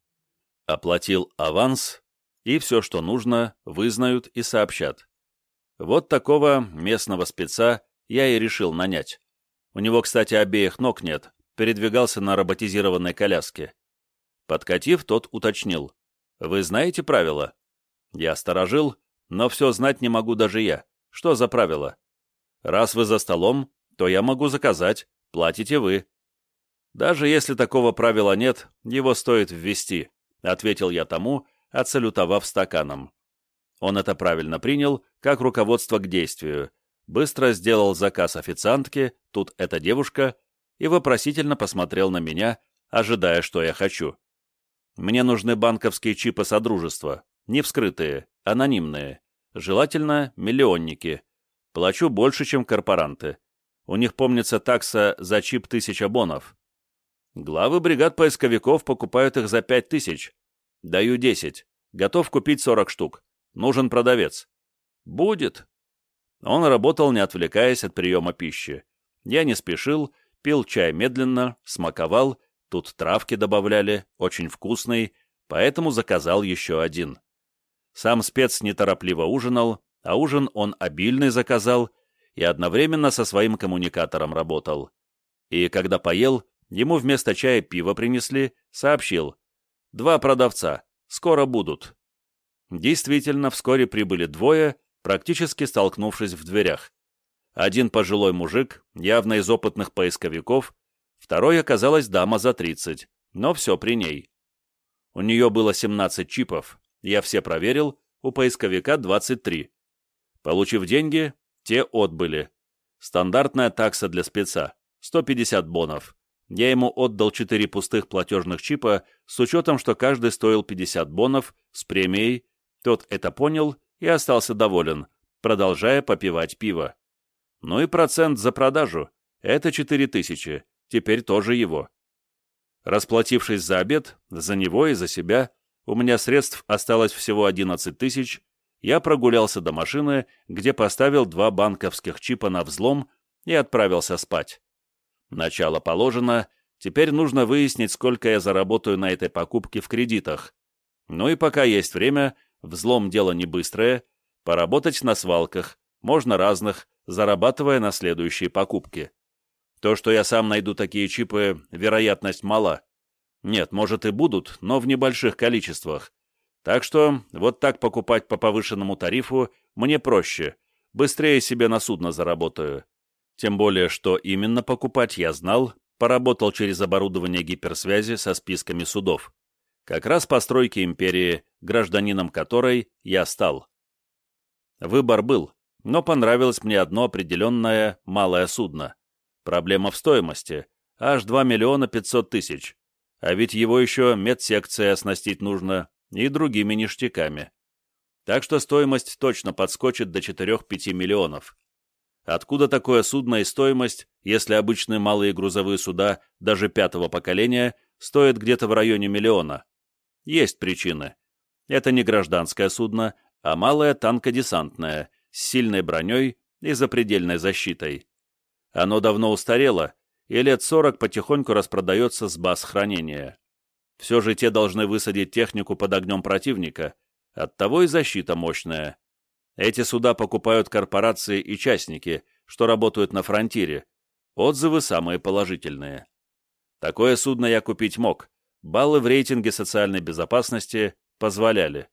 Оплатил аванс, и все, что нужно, вызнают и сообщат. Вот такого местного спеца я и решил нанять. У него, кстати, обеих ног нет, передвигался на роботизированной коляске. Подкатив, тот уточнил. «Вы знаете правила?» Я сторожил, но все знать не могу даже я. Что за правила? Раз вы за столом, то я могу заказать, платите вы. Даже если такого правила нет, его стоит ввести, ответил я тому, отсалютовав стаканом. Он это правильно принял, как руководство к действию, быстро сделал заказ официантке, тут эта девушка, и вопросительно посмотрел на меня, ожидая, что я хочу. Мне нужны банковские чипы Содружества, не вскрытые, анонимные, желательно миллионники. Плачу больше, чем корпоранты. У них, помнится, такса за чип тысяча бонов. Главы бригад поисковиков покупают их за пять тысяч. Даю десять. Готов купить сорок штук. Нужен продавец. Будет. Он работал, не отвлекаясь от приема пищи. Я не спешил, пил чай медленно, смаковал, тут травки добавляли, очень вкусный, поэтому заказал еще один. Сам спец неторопливо ужинал, а ужин он обильный заказал и одновременно со своим коммуникатором работал. И когда поел, ему вместо чая пиво принесли, сообщил: «Два продавца, скоро будут». Действительно, вскоре прибыли двое, практически столкнувшись в дверях. Один пожилой мужик, явно из опытных поисковиков, второй оказалась дама за тридцать, но все при ней. У нее было семнадцать чипов, я все проверил, у поисковика двадцать три. Получив деньги, те отбыли. Стандартная такса для спеца — сто пятьдесят бонов. Я ему отдал четыре пустых платежных чипа с учетом, что каждый стоил пятьдесят бонов с премией. Тот это понял и остался доволен, продолжая попивать пиво. Ну и процент за продажу — это четыре тысячи, теперь тоже его. Расплатившись за обед, за него и за себя, у меня средств осталось всего одиннадцать тысяч, я прогулялся до машины, где поставил два банковских чипа на взлом и отправился спать. Начало положено, теперь нужно выяснить, сколько я заработаю на этой покупке в кредитах. Ну и пока есть время, взлом дело не быстрое, поработать на свалках, можно разных, зарабатывая на следующие покупки. То, что я сам найду такие чипы, вероятность мала. Нет, может и будут, но в небольших количествах. Так что вот так покупать по повышенному тарифу мне проще, быстрее себе на судно заработаю. Тем более, что именно покупать я знал, поработал через оборудование гиперсвязи со списками судов. Как раз постройки империи, гражданином которой я стал. Выбор был, но понравилось мне одно определенное малое судно. Проблема в стоимости, аж два миллиона пятьсот тысяч. А ведь его еще медсекцией оснастить нужно и другими ништяками. Так что стоимость точно подскочит до четырех-пяти миллионов. Откуда такое судно и стоимость, если обычные малые грузовые суда, даже пятого поколения, стоят где-то в районе миллиона? Есть причины. Это не гражданское судно, а малое танкодесантное, с сильной броней и запредельной защитой. Оно давно устарело, и лет сорок потихоньку распродается с баз хранения. Все же те должны высадить технику под огнем противника, оттого и защита мощная. Эти суда покупают корпорации и частники, что работают на фронтире. Отзывы самые положительные. Такое судно я купить мог, баллы в рейтинге социальной безопасности позволяли.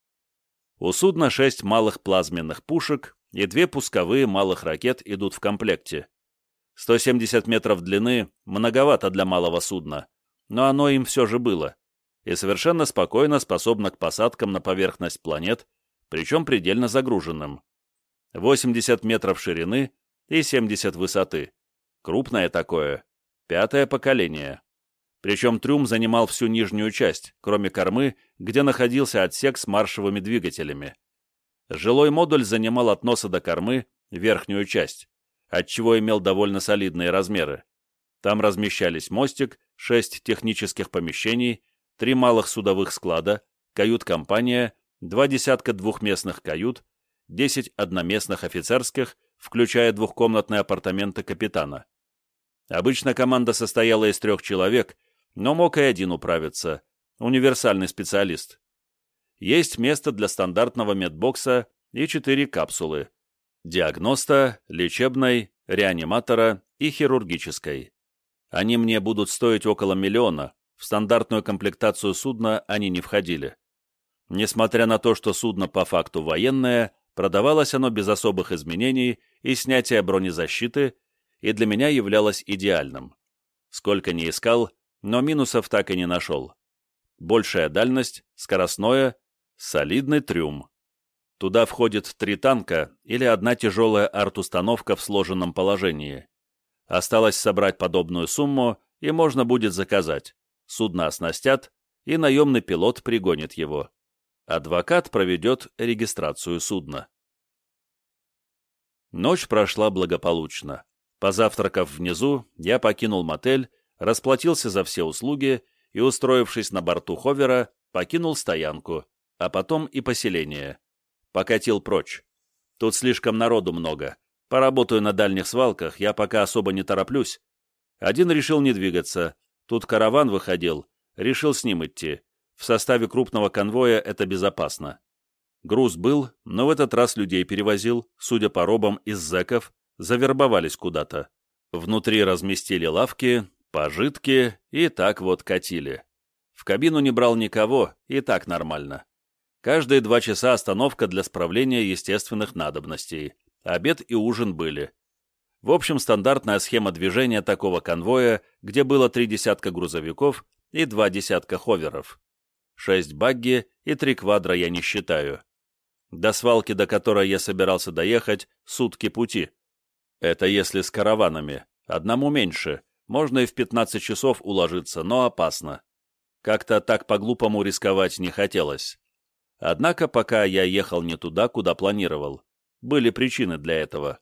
У судна шесть малых плазменных пушек и две пусковые малых ракет идут в комплекте. сто семьдесят метров длины многовато для малого судна, но оно им все же было, и совершенно спокойно способно к посадкам на поверхность планет, причем предельно загруженным. восемьдесят метров ширины и семьдесят высоты. Крупное такое. Пятое поколение. Причем трюм занимал всю нижнюю часть, кроме кормы, где находился отсек с маршевыми двигателями. Жилой модуль занимал от носа до кормы верхнюю часть, отчего имел довольно солидные размеры. Там размещались мостик, шесть технических помещений, три малых судовых склада, кают-компания, два десятка двухместных кают, десять одноместных офицерских, включая двухкомнатные апартаменты капитана. Обычно команда состояла из трех человек, но мог и один управиться, универсальный специалист. Есть место для стандартного медбокса и четыре капсулы: диагноста, лечебной, реаниматора и хирургической. Они мне будут стоить около миллиона, в стандартную комплектацию судна они не входили. Несмотря на то, что судно по факту военное, продавалось оно без особых изменений и снятия бронезащиты, и для меня являлось идеальным. Сколько ни искал, но минусов так и не нашел. Большая дальность, скоростное, солидный трюм. Туда входит три танка или одна тяжелая арт-установка в сложенном положении. Осталось собрать подобную сумму, и можно будет заказать. Судно оснастят, и наемный пилот пригонит его. Адвокат проведет регистрацию судна. Ночь прошла благополучно. Позавтракав внизу, я покинул мотель, расплатился за все услуги и, устроившись на борту ховера, покинул стоянку, а потом и поселение. Покатил прочь. Тут слишком народу много. Поработаю на дальних свалках, я пока особо не тороплюсь. Один решил не двигаться. Тут караван выходил, решил с ним идти. В составе крупного конвоя это безопасно. Груз был, но в этот раз людей перевозил, судя по робам из зэков, завербовались куда-то. Внутри разместили лавки, пожитки и так вот катили. В кабину не брал никого, и так нормально. Каждые два часа остановка для справления естественных надобностей. Обед и ужин были. В общем, стандартная схема движения такого конвоя, где было три десятка грузовиков и два десятка ховеров. Шесть багги и три квадра я не считаю. До свалки, до которой я собирался доехать, сутки пути. Это если с караванами. Одному меньше. Можно и в пятнадцать часов уложиться, но опасно. Как-то так по-глупому рисковать не хотелось. Однако пока я ехал не туда, куда планировал. Были причины для этого.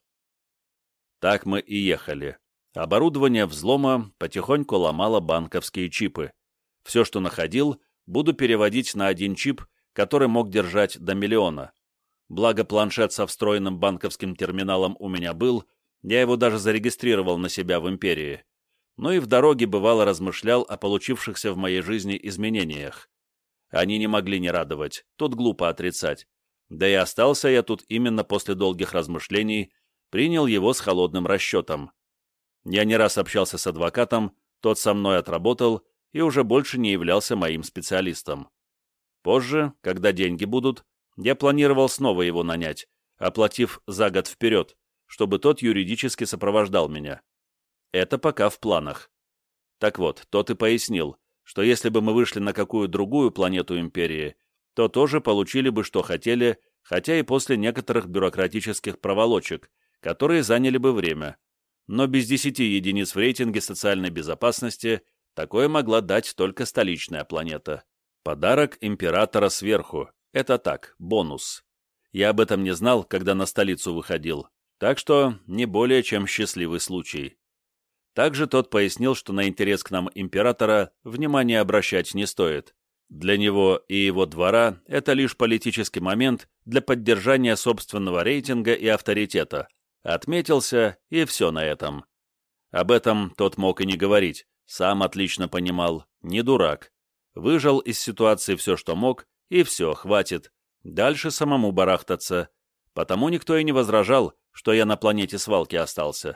Так мы и ехали. Оборудование взлома потихоньку ломало банковские чипы. Все, что находил, буду переводить на один чип, который мог держать до миллиона. Благо планшет со встроенным банковским терминалом у меня был, я его даже зарегистрировал на себя в империи. Ну и в дороге бывало размышлял о получившихся в моей жизни изменениях. Они не могли не радовать, тут глупо отрицать. Да и остался я тут именно после долгих размышлений, принял его с холодным расчетом. Я не раз общался с адвокатом, тот со мной отработал и уже больше не являлся моим специалистом. Позже, когда деньги будут, я планировал снова его нанять, оплатив за год вперед, чтобы тот юридически сопровождал меня. Это пока в планах. Так вот, тот и пояснил, что если бы мы вышли на какую другую планету империи, то тоже получили бы, что хотели, хотя и после некоторых бюрократических проволочек, которые заняли бы время. Но без десяти единиц в рейтинге социальной безопасности такое могла дать только столичная планета. Подарок императора сверху. Это так, бонус. Я об этом не знал, когда на столицу выходил, так что не более чем счастливый случай. Также тот пояснил, что на интерес к нам императора внимания обращать не стоит. Для него и его двора это лишь политический момент для поддержания собственного рейтинга и авторитета. Отметился, и все на этом. Об этом тот мог и не говорить, сам отлично понимал, не дурак. Выжал из ситуации все, что мог, и все, хватит. Дальше самому барахтаться. Потому никто и не возражал, что я на планете свалки остался.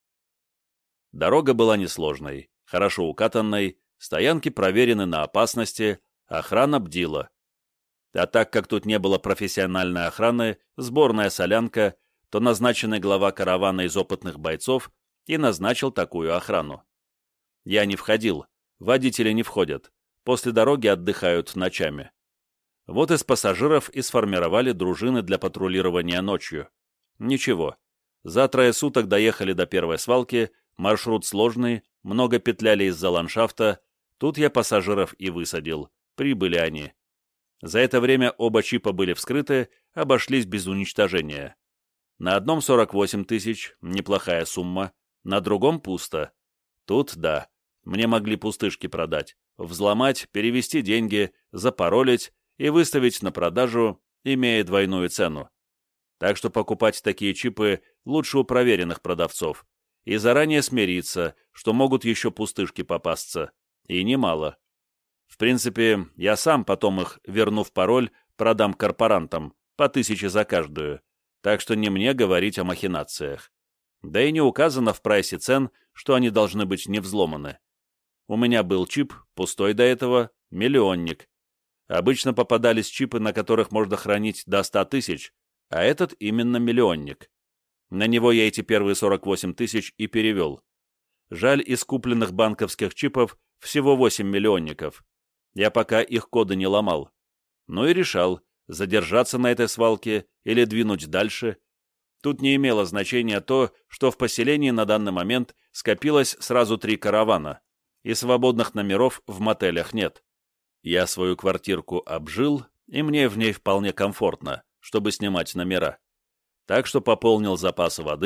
Дорога была несложной, хорошо укатанной, стоянки проверены на опасности, охрана бдила. А так как тут не было профессиональной охраны, сборная солянка, то назначенный глава каравана из опытных бойцов и назначил такую охрану. Я не входил, водители не входят, после дороги отдыхают ночами. Вот из пассажиров и сформировали дружины для патрулирования ночью. Ничего, за трое суток доехали до первой свалки, маршрут сложный, много петляли из-за ландшафта, тут я пассажиров и высадил, прибыли они. За это время оба чипа были вскрыты, обошлись без уничтожения. На одном сорок восемь тысяч, неплохая сумма, на другом пусто. Тут, да, мне могли пустышки продать, взломать, перевести деньги, запаролить и выставить на продажу, имея двойную цену. Так что покупать такие чипы лучше у проверенных продавцов и заранее смириться, что могут еще пустышки попасться, и немало. В принципе, я сам потом их, вернув пароль, продам корпорантам, по тысяче за каждую, так что не мне говорить о махинациях. Да и не указано в прайсе цен, что они должны быть не взломаны. У меня был чип, пустой до этого, миллионник. Обычно попадались чипы, на которых можно хранить до ста тысяч, а этот именно миллионник. На него я эти первые сорок восемь тысяч и перевел. Жаль, из купленных банковских чипов всего восемь миллионников. Я пока их коды не ломал. Ну и решал, задержаться на этой свалке или двинуть дальше. Тут не имело значения то, что в поселении на данный момент скопилось сразу три каравана, и свободных номеров в мотелях нет. Я свою квартирку обжил, и мне в ней вполне комфортно, чтобы снимать номера. Так что пополнил запасы воды,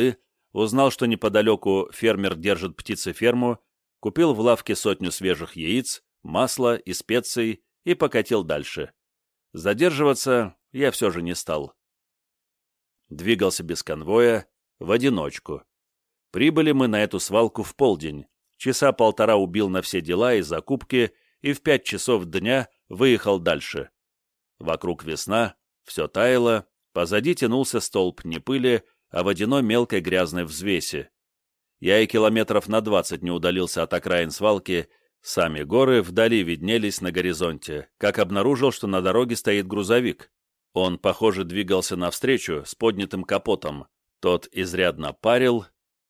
узнал, что неподалеку фермер держит птицеферму, купил в лавке сотню свежих яиц, масла и специй и покатил дальше. Задерживаться я все же не стал. Двигался без конвоя, в одиночку. Прибыли мы на эту свалку в полдень, часа полтора убил на все дела и закупки, и в пять часов дня выехал дальше. Вокруг весна, все таяло, позади тянулся столб не пыли, а водяной мелкой грязной взвеси. Я и километров на двадцать не удалился от окраин свалки, сами горы вдали виднелись на горизонте, как обнаружил, что на дороге стоит грузовик. Он, похоже, двигался навстречу с поднятым капотом. Тот изрядно парил,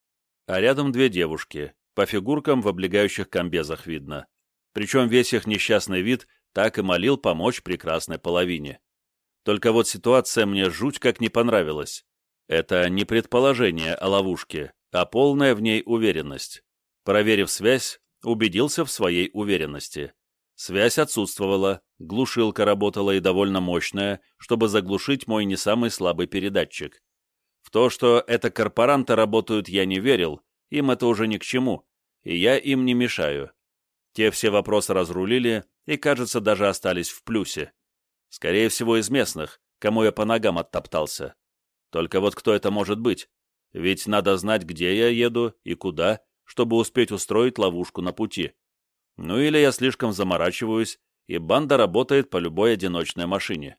а рядом две девушки, по фигуркам в облегающих комбезах видно. Причем весь их несчастный вид так и молил помочь прекрасной половине. Только вот ситуация мне жуть как не понравилась. Это не предположение о ловушке, а полная в ней уверенность. Проверив связь, убедился в своей уверенности. Связь отсутствовала, глушилка работала и довольно мощная, чтобы заглушить мой не самый слабый передатчик. В то, что это корпоранты работают, я не верил, им это уже ни к чему, и я им не мешаю. Те все вопросы разрулили и, кажется, даже остались в плюсе. Скорее всего, из местных, кому я по ногам оттоптался. Только вот кто это может быть? Ведь надо знать, где я еду и куда, чтобы успеть устроить ловушку на пути. Ну или я слишком заморачиваюсь, и банда работает по любой одиночной машине.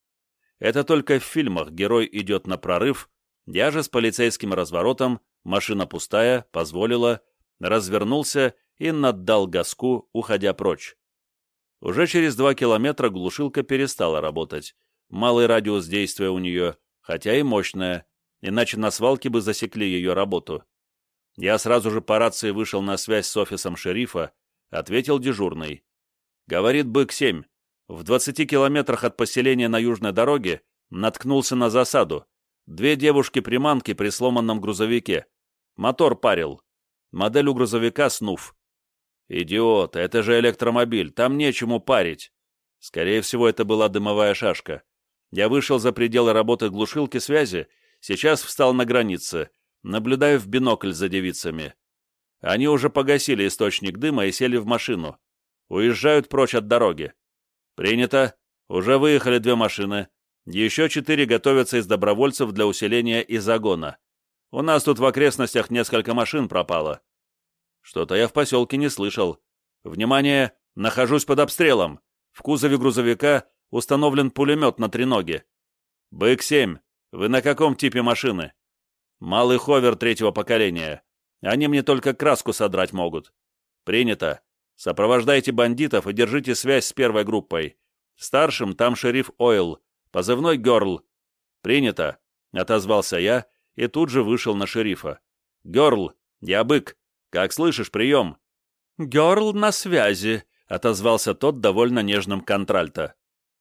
Это только в фильмах герой идет на прорыв, я же с полицейским разворотом, машина пустая, позволила, развернулся и наддал газку, уходя прочь. Уже через два километра глушилка перестала работать. Малый радиус действия у нее, хотя и мощная, иначе на свалке бы засекли ее работу. Я сразу же по рации вышел на связь с офисом шерифа, ответил дежурный. Говорит бык семь. В двадцати километрах от поселения на южной дороге наткнулся на засаду. Две девушки-приманки при сломанном грузовике. Мотор парил. Модель у грузовика снуф. Идиот, это же электромобиль, там нечему парить. Скорее всего, это была дымовая шашка. Я вышел за пределы работы глушилки связи, сейчас встал на границе, наблюдаю в бинокль за девицами. Они уже погасили источник дыма и сели в машину. Уезжают прочь от дороги. Принято. Уже выехали две машины. Еще четыре готовятся из добровольцев для усиления и загона. У нас тут в окрестностях несколько машин пропало. Что-то я в поселке не слышал. Внимание! Нахожусь под обстрелом. В кузове грузовика установлен пулемет на треноге. бык семь. Вы на каком типе машины? Малый ховер третьего поколения. Они мне только краску содрать могут. Принято. Сопровождайте бандитов и держите связь с первой группой. Старшим там шериф Ойл, позывной Герл. Принято. Отозвался я и тут же вышел на шерифа. Герл, я бык. Как слышишь, прием. Герл на связи, отозвался тот довольно нежным контральто.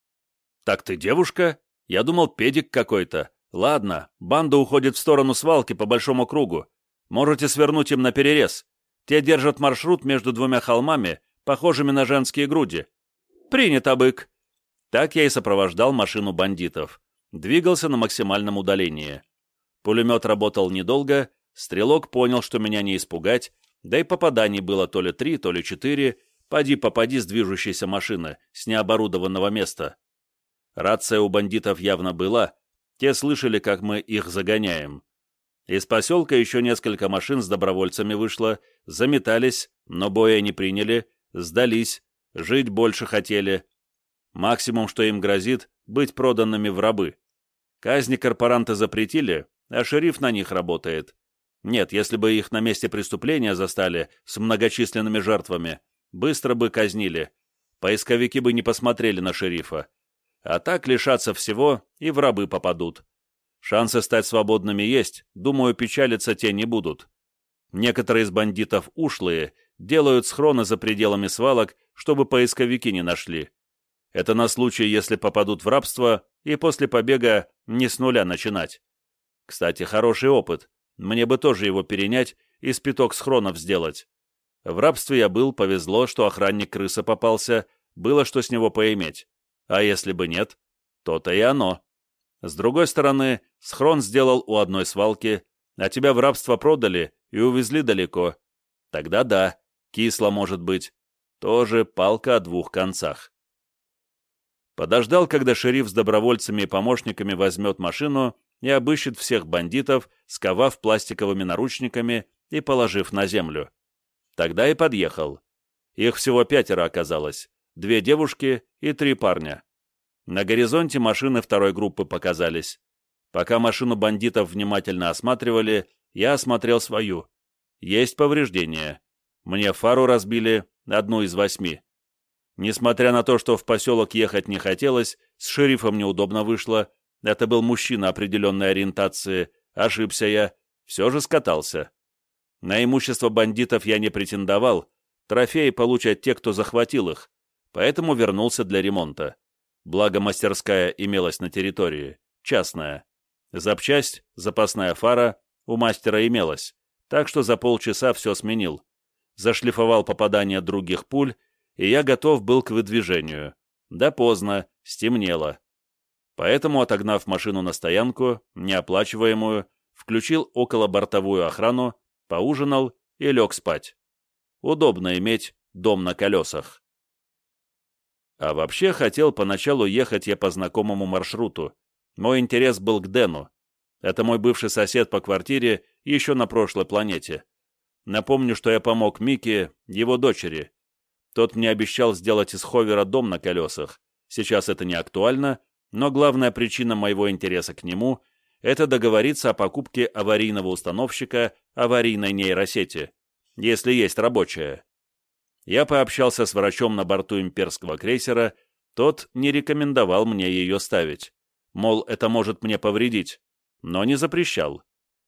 Так ты девушка? Я думал, педик какой-то. Ладно, банда уходит в сторону свалки по большому кругу. Можете свернуть им на перерез. Те держат маршрут между двумя холмами, похожими на женские груди. Принято, бык. Так я и сопровождал машину бандитов. Двигался на максимальном удалении. Пулемет работал недолго, стрелок понял, что меня не испугать, да и попаданий было то ли три, то ли четыре, поди-попади с движущейся машины, с необорудованного места. Рация у бандитов явно была, те слышали, как мы их загоняем. Из поселка еще несколько машин с добровольцами вышло, заметались, но боя не приняли, сдались, жить больше хотели. Максимум, что им грозит, быть проданными в рабы. Казни корпоранты запретили, а шериф на них работает. Нет, если бы их на месте преступления застали с многочисленными жертвами, быстро бы казнили. Поисковики бы не посмотрели на шерифа. А так лишатся всего и в рабы попадут. Шансы стать свободными есть, думаю, печалиться те не будут. Некоторые из бандитов ушлые, делают схроны за пределами свалок, чтобы поисковики не нашли. Это на случай, если попадут в рабство, и после побега не с нуля начинать. Кстати, хороший опыт. Мне бы тоже его перенять и спиток схронов сделать. В рабстве я был, повезло, что охранник-крыса попался, было что с него поиметь. А если бы нет, то-то и оно. С другой стороны, схрон сделал у одной свалки, а тебя в рабство продали и увезли далеко. Тогда да, кисло может быть. Тоже палка о двух концах. Подождал, когда шериф с добровольцами и помощниками возьмет машину и обыщет всех бандитов, сковав пластиковыми наручниками и положив на землю. Тогда и подъехал. Их всего пятеро оказалось. Две девушки и три парня. На горизонте машины второй группы показались. Пока машину бандитов внимательно осматривали, я осмотрел свою. Есть повреждения. Мне фару разбили, одну из восьми. Несмотря на то, что в поселок ехать не хотелось, с шерифом неудобно вышло, это был мужчина определенной ориентации, ошибся я, все же скатался. На имущество бандитов я не претендовал, трофеи получат те, кто захватил их, поэтому вернулся для ремонта. Благо мастерская имелась на территории, частная. Запчасть, запасная фара у мастера имелась, так что за полчаса все сменил. Зашлифовал попадание других пуль, и я готов был к выдвижению. Да поздно, стемнело. Поэтому, отогнав машину на стоянку, неоплачиваемую, включил околобортовую охрану, поужинал и лег спать. Удобно иметь дом на колесах. А вообще хотел поначалу ехать я по знакомому маршруту. Мой интерес был к Дэну. Это мой бывший сосед по квартире еще на прошлой планете. Напомню, что я помог Мике, его дочери. Тот мне обещал сделать из ховера дом на колесах. Сейчас это не актуально, но главная причина моего интереса к нему – это договориться о покупке аварийного установщика аварийной нейросети, если есть рабочая. Я пообщался с врачом на борту имперского крейсера, тот не рекомендовал мне ее ставить. Мол, это может мне повредить, но не запрещал.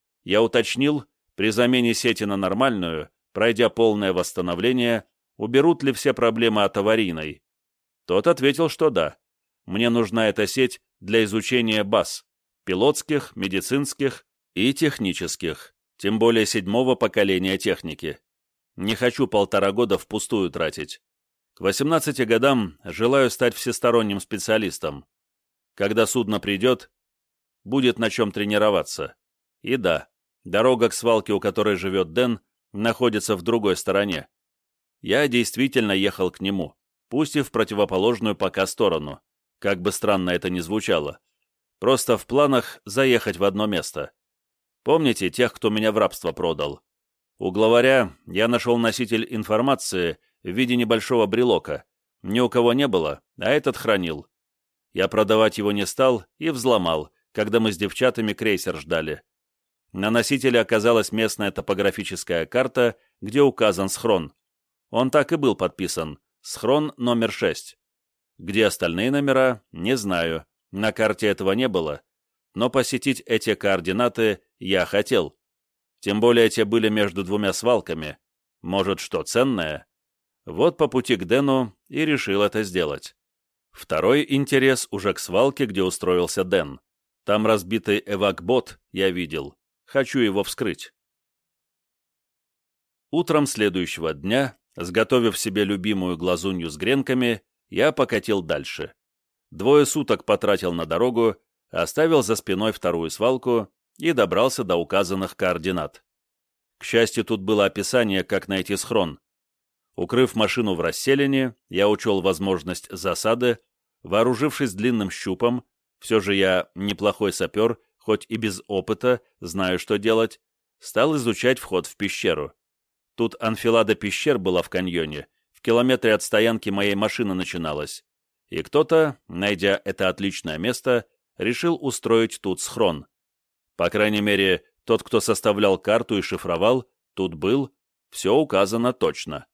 Я уточнил, при замене сети на нормальную, пройдя полное восстановление, уберут ли все проблемы от аварийной. Тот ответил, что да. Мне нужна эта сеть для изучения баз, пилотских, медицинских и технических, тем более седьмого поколения техники. Не хочу полтора года впустую тратить. К восемнадцати годам желаю стать всесторонним специалистом. Когда судно придет, будет на чем тренироваться. И да, дорога к свалке, у которой живет Дэн, находится в другой стороне. Я действительно ехал к нему, пусть и в противоположную пока сторону, как бы странно это ни звучало. Просто в планах заехать в одно место. Помните тех, кто меня в рабство продал? У главаря я нашел носитель информации в виде небольшого брелока. Ни у кого не было, а этот хранил. Я продавать его не стал и взломал, когда мы с девчатами крейсер ждали. На носителе оказалась местная топографическая карта, где указан схрон. Он так и был подписан. Схрон номер шесть. Где остальные номера, не знаю. На карте этого не было. Но посетить эти координаты я хотел. Тем более те были между двумя свалками. Может, что ценное? Вот по пути к Дэну и решил это сделать. Второй интерес уже к свалке, где устроился Дэн. Там разбитый эвакбот я видел. Хочу его вскрыть. Утром следующего дня, сготовив себе любимую глазунью с гренками, я покатил дальше. Двое суток потратил на дорогу, оставил за спиной вторую свалку и добрался до указанных координат. К счастью, тут было описание, как найти схрон. Укрыв машину в расселине, я учел возможность засады, вооружившись длинным щупом, все же я неплохой сапер, хоть и без опыта, знаю, что делать, стал изучать вход в пещеру. Тут анфилада пещер была в каньоне, в километре от стоянки моей машины начиналась, и кто-то, найдя это отличное место, решил устроить тут схрон. По крайней мере, тот, кто составлял карту и шифровал, тут был, все указано точно.